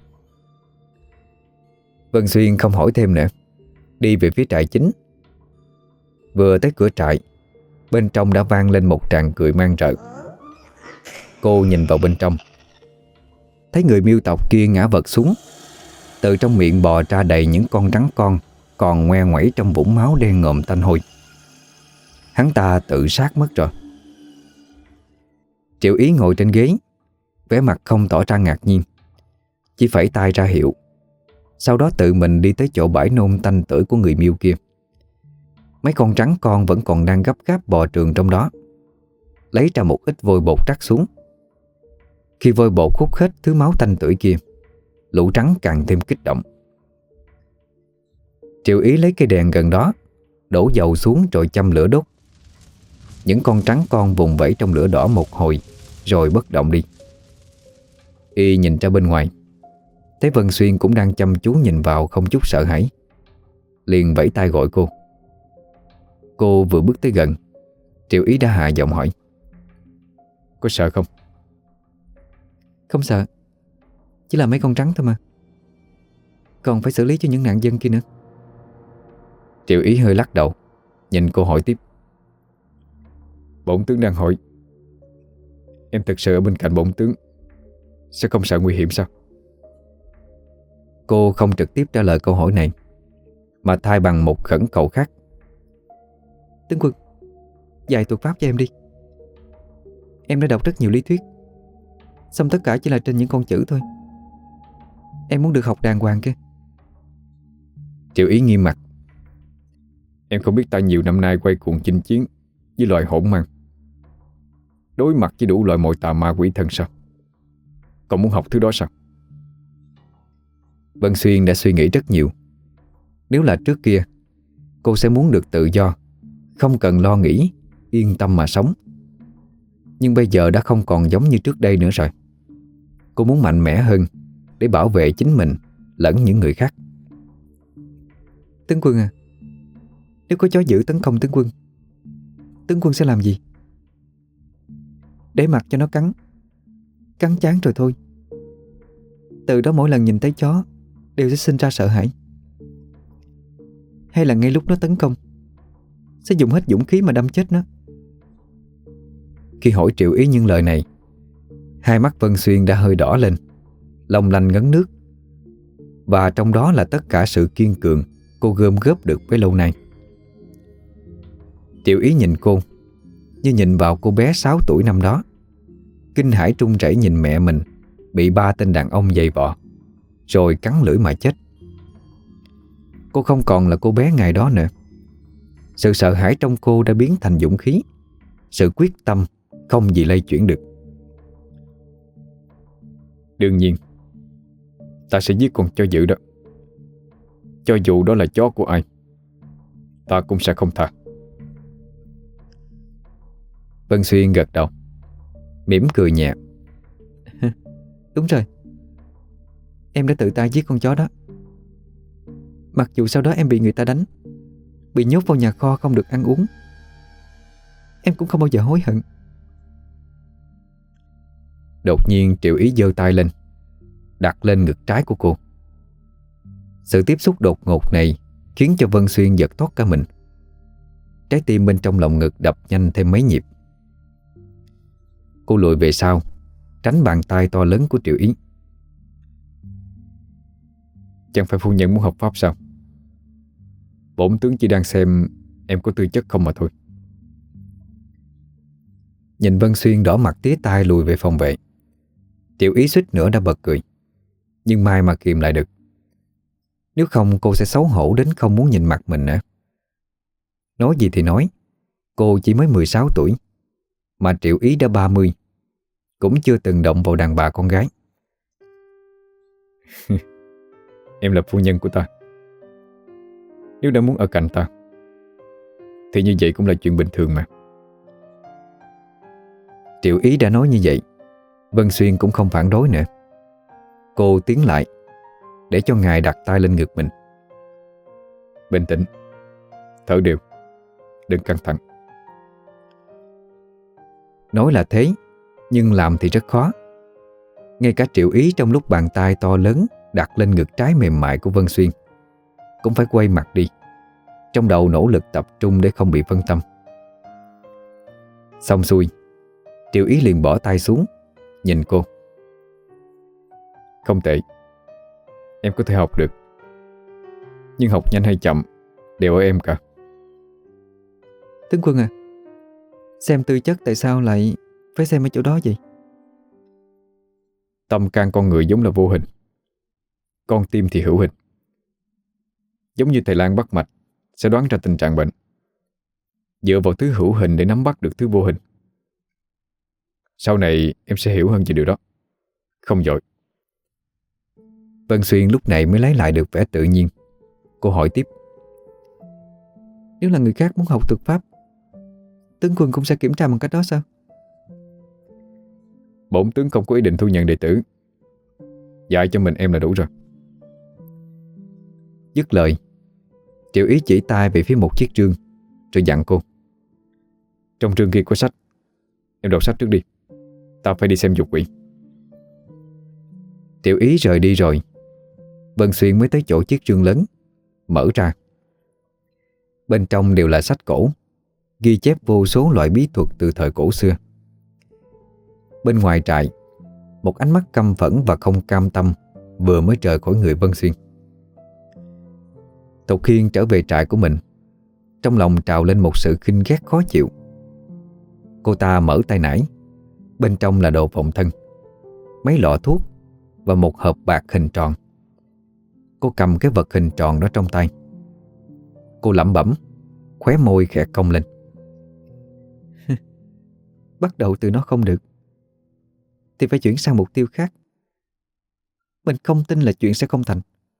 Vân Xuyên không hỏi thêm nữa, đi về phía trại chính. Vừa tới cửa trại, bên trong đã vang lên một tràng cười man rợ. Cô nhìn vào bên trong, thấy người Miêu tộc kia ngã vật xuống. Từ trong miệng bò ra đầy những con rắn con còn ngoe ngoẩy trong vũng máu đen ngòm tanh hôi. Hắn ta tự sát mất rồi. Triệu Ý ngồi trên ghế, vẻ mặt không tỏ ra ngạc nhiên, chỉ phẩy tay ra hiệu. Sau đó tự mình đi tới chỗ bãi nôn tanh tưởi của người Miêu kia. Mấy con rắn con vẫn còn đang gấp gáp bò trường trong đó. Lấy ra một ít vôi bột trắc xuống. Khi vôi bột hút hết thứ máu tanh tưởi kia, lũ rắn càng thêm kích động. Triệu Ý lấy cây đèn gần đó, đổ dầu xuống rồi châm lửa đốt. Những con rắn con vùng vẫy trong lửa đỏ một hồi, rồi bất động đi. Y nhìn ra bên ngoài, thấy Vân Xuyên cũng đang chăm chú nhìn vào không chút sợ hãi, liền vẫy tay gọi cô. Cô vừa bước tới gần, Triệu Ý đã hạ giọng hỏi: Có sợ không? Không sợ, chỉ là mấy con rắn thôi mà. Còn phải xử lý cho những nạn dân kia nữa. Triệu Ý hơi lắc đầu, nhìn cô hỏi tiếp: Bổn tướng đang hỏi, em thực sự ở bên cạnh bổn tướng sẽ không sợ nguy hiểm sao? Cô không trực tiếp trả lời câu hỏi này, mà thay bằng một khẩn cầu khác: Tướng quân, dạy thuật pháp cho em đi. Em đã đọc rất nhiều lý thuyết, xong tất cả chỉ là trên những con chữ thôi. Em muốn được học đàng hoàng kia. Triệu Ý nghiêm mặt: Em không biết ta nhiều năm nay quay cuồng chinh chiến với loài hỗn mang, đối mặt với đủ loại mọi tà ma quỷ thần sao? Còn muốn học thứ đó sao? Vân Xuyên đã suy nghĩ rất nhiều. Nếu là trước kia, cô sẽ muốn được tự do, không cần lo nghĩ, yên tâm mà sống. Nhưng bây giờ đã không còn giống như trước đây nữa rồi. Cô muốn mạnh mẽ hơn để bảo vệ chính mình lẫn những người khác. Tướng quân à, nếu có chó dữ tấn công tướng quân sẽ làm gì? Để mặc cho nó cắn chán rồi thôi. Từ đó mỗi lần nhìn thấy chó đều sẽ sinh ra sợ hãi. Hay là ngay lúc nó tấn công sẽ dùng hết dũng khí mà đâm chết nó? Khi hỏi Triệu Ý những lời này, hai mắt Vân Xuyên đã hơi đỏ lên, long lanh ngấn nước. Và trong đó là tất cả sự kiên cường cô gom góp được bấy lâu nay. Triệu Ý nhìn cô như nhìn vào cô bé 6 tuổi năm đó, kinh hãi run rẩy nhìn mẹ mình bị 3 tên đàn ông giày vò rồi cắn lưỡi mà chết. Cô không còn là cô bé ngày đó nữa. Sự sợ hãi trong cô đã biến thành dũng khí, sự quyết tâm không gì lay chuyển được. Đương nhiên ta sẽ giết con chó dữ đó. Cho dù đó là chó của ai, ta cũng sẽ không tha. Vân Xuyên gật đầu, mỉm cười nhẹ. Đúng rồi, em đã tự tay giết con chó đó. Mặc dù sau đó em bị người ta đánh, bị nhốt vào nhà kho không được ăn uống, em cũng không bao giờ hối hận. Đột nhiên Triệu Ý giơ tay lên, đặt lên ngực trái của cô. Sự tiếp xúc đột ngột này khiến cho Vân Xuyên giật thoát cả mình. Trái tim bên trong lồng ngực đập nhanh thêm mấy nhịp. Cô lùi về sau, tránh bàn tay to lớn của Triệu Ý. Chẳng phải phu nhân muốn học pháp sao? Bổn tướng chỉ đang xem em có tư chất không mà thôi. Nhìn Vân Xuyên đỏ mặt tía tai lùi về phòng vệ, Triệu Ý suýt nữa đã bật cười, nhưng may mà kìm lại được. Nếu không cô sẽ xấu hổ đến không muốn nhìn mặt mình nữa. Nói gì thì nói, cô chỉ mới 16 tuổi, mà Triệu Ý đã 30, cũng chưa từng động vào đàn bà con gái. Em là phu nhân của ta. Nếu đã muốn ở cạnh ta thì như vậy cũng là chuyện bình thường mà. Triệu Ý đã nói như vậy, Vân Xuyên cũng không phản đối nữa. Cô tiến lại để cho ngài đặt tay lên ngực mình. Bình tĩnh, thở đều, đừng căng thẳng. Nói là thế, nhưng làm thì rất khó. Ngay cả Triệu Ý trong lúc bàn tay to lớn đặt lên ngực trái mềm mại của Vân Xuyên cũng phải quay mặt đi, trong đầu nỗ lực tập trung để không bị phân tâm. Xong xuôi, Triệu Ý liền bỏ tay xuống, nhìn cô. Không tệ, em có thể học được. Nhưng học nhanh hay chậm đều ở em cả. Tướng quân à, xem tư chất tại sao lại phải xem ở chỗ đó vậy? Tâm can con người giống là vô hình, con tim thì hữu hình. Giống như thầy lang bắt mạch sẽ đoán ra tình trạng bệnh, dựa vào thứ hữu hình để nắm bắt được thứ vô hình. Sau này em sẽ hiểu hơn về điều đó. Không vội. Vân Xuyên lúc này mới lấy lại được vẻ tự nhiên. Cô hỏi tiếp. Nếu là người khác muốn học thuật pháp, tướng quân cũng sẽ kiểm tra bằng cách đó sao? Bổn tướng không có ý định thu nhận đệ tử, dạy cho mình em là đủ rồi. Dứt lời, Triệu Ý chỉ tay về phía một chiếc rương rồi dặn cô. Trong rương kia có sách, em đọc sách trước đi. Ta phải đi xem dục quỷ. Triệu Ý rời đi rồi, Vân Xuyên mới tới chỗ chiếc rương lớn, mở ra. Bên trong đều là sách cổ, ghi chép vô số loại bí thuật từ thời cổ xưa. Bên ngoài trại, một ánh mắt căm phẫn và không cam tâm vừa mới rời khỏi người Vân Xuyên. Thục Hiên trở về trại của mình, trong lòng trào lên một sự khinh ghét khó chịu. Cô ta mở tay nải, bên trong là đồ phòng thân, mấy lọ thuốc và một hộp bạc hình tròn. Cô cầm cái vật hình tròn đó trong tay. Cô lẩm bẩm, khóe môi khẽ cong lên. Bắt đầu từ nó không được thì phải chuyển sang mục tiêu khác. Mình không tin là chuyện sẽ không thành.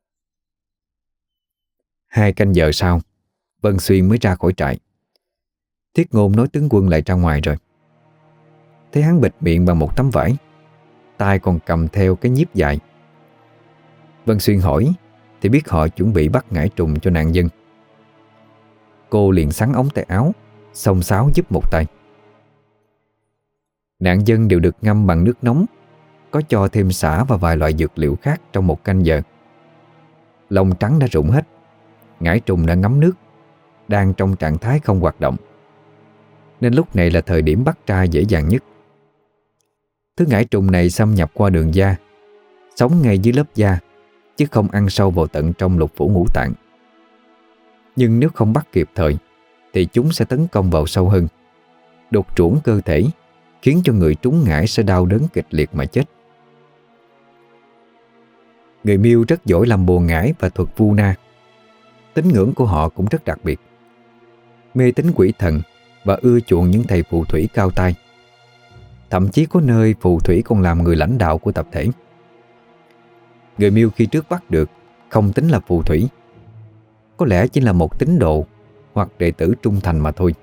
2 canh giờ sau, Vân Xuyên mới ra khỏi trại. Thiết Ngôn nói tướng quân lại ra ngoài rồi. Thấy hắn bịt miệng bằng một tấm vải, tay còn cầm theo cái nhíp dài. Vân Xuyên hỏi thì biết họ chuẩn bị bắt ngải trùng cho nạn dân. Cô liền xắn ống tay áo, xông xáo giúp một tay. Nạn dân đều được ngâm bằng nước nóng, có cho thêm sả và vài loại dược liệu khác trong 1 canh giờ. Lông trắng đã rụng hết, ngải trùng đã ngấm nước, đang trong trạng thái không hoạt động, nên lúc này là thời điểm bắt tra dễ dàng nhất. Thứ ngải trùng này xâm nhập qua đường da, sống ngay dưới lớp da, chứ không ăn sâu vào tận trong lục phủ ngũ tạng. Nhưng nếu không bắt kịp thời thì chúng sẽ tấn công vào sâu hơn, đục trũn cơ thể, khiến cho người trúng ngải sẽ đau đớn kịch liệt mà chết. Người Miêu rất giỏi làm bùa ngải và thuật vu na. Tín ngưỡng của họ cũng rất đặc biệt, mê tín quỷ thần và ưa chuộng những thầy phù thủy cao tay. Thậm chí có nơi phù thủy còn làm người lãnh đạo của tập thể. Người Miêu khi trước bắt được không tính là phù thủy, có lẽ chỉ là một tín đồ hoặc đệ tử trung thành mà thôi.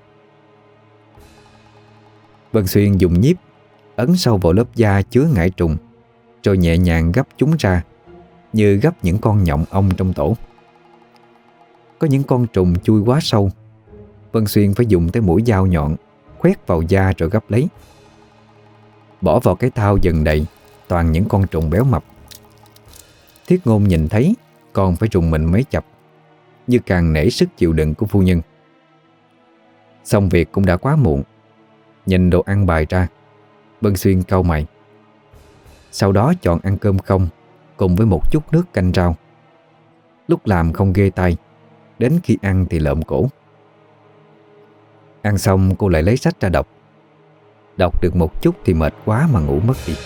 Vân Xuyên dùng nhíp ấn sâu vào lớp da chứa ngải trùng, rồi nhẹ nhàng gấp chúng ra như gấp những con nhộng ong trong tổ. Có những con trùng chui quá sâu, Vân Xuyên phải dùng tới mũi dao nhọn khoét vào da rồi gấp lấy. Bỏ vào cái thau dần đầy toàn những con trùng béo mập. Thiết Ngôn nhìn thấy còn phải rùng mình mấy chập, như càng nể sức chịu đựng của phu nhân. Xong việc cũng đã quá muộn. Nhìn đồ ăn bày ra, Vân Xuyên cau mày. Sau đó chọn ăn cơm không cùng với một chút nước canh rau. Lúc làm không ghê tay, đến khi ăn thì lợm cổ. Ăn xong cô lại lấy sách ra đọc. Đọc được một chút thì mệt quá mà ngủ mất đi.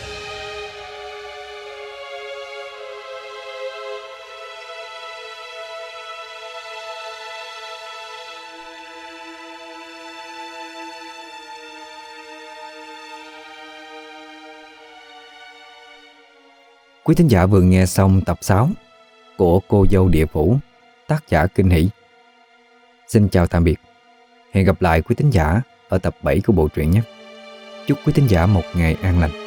Quý thính giả vừa nghe xong tập 6 của Cô Dâu Địa Phủ, tác giả Kinh Hỷ. Xin chào tạm biệt. Hẹn gặp lại quý thính giả ở tập 7 của bộ truyện nhé. Chúc quý thính giả một ngày an lành.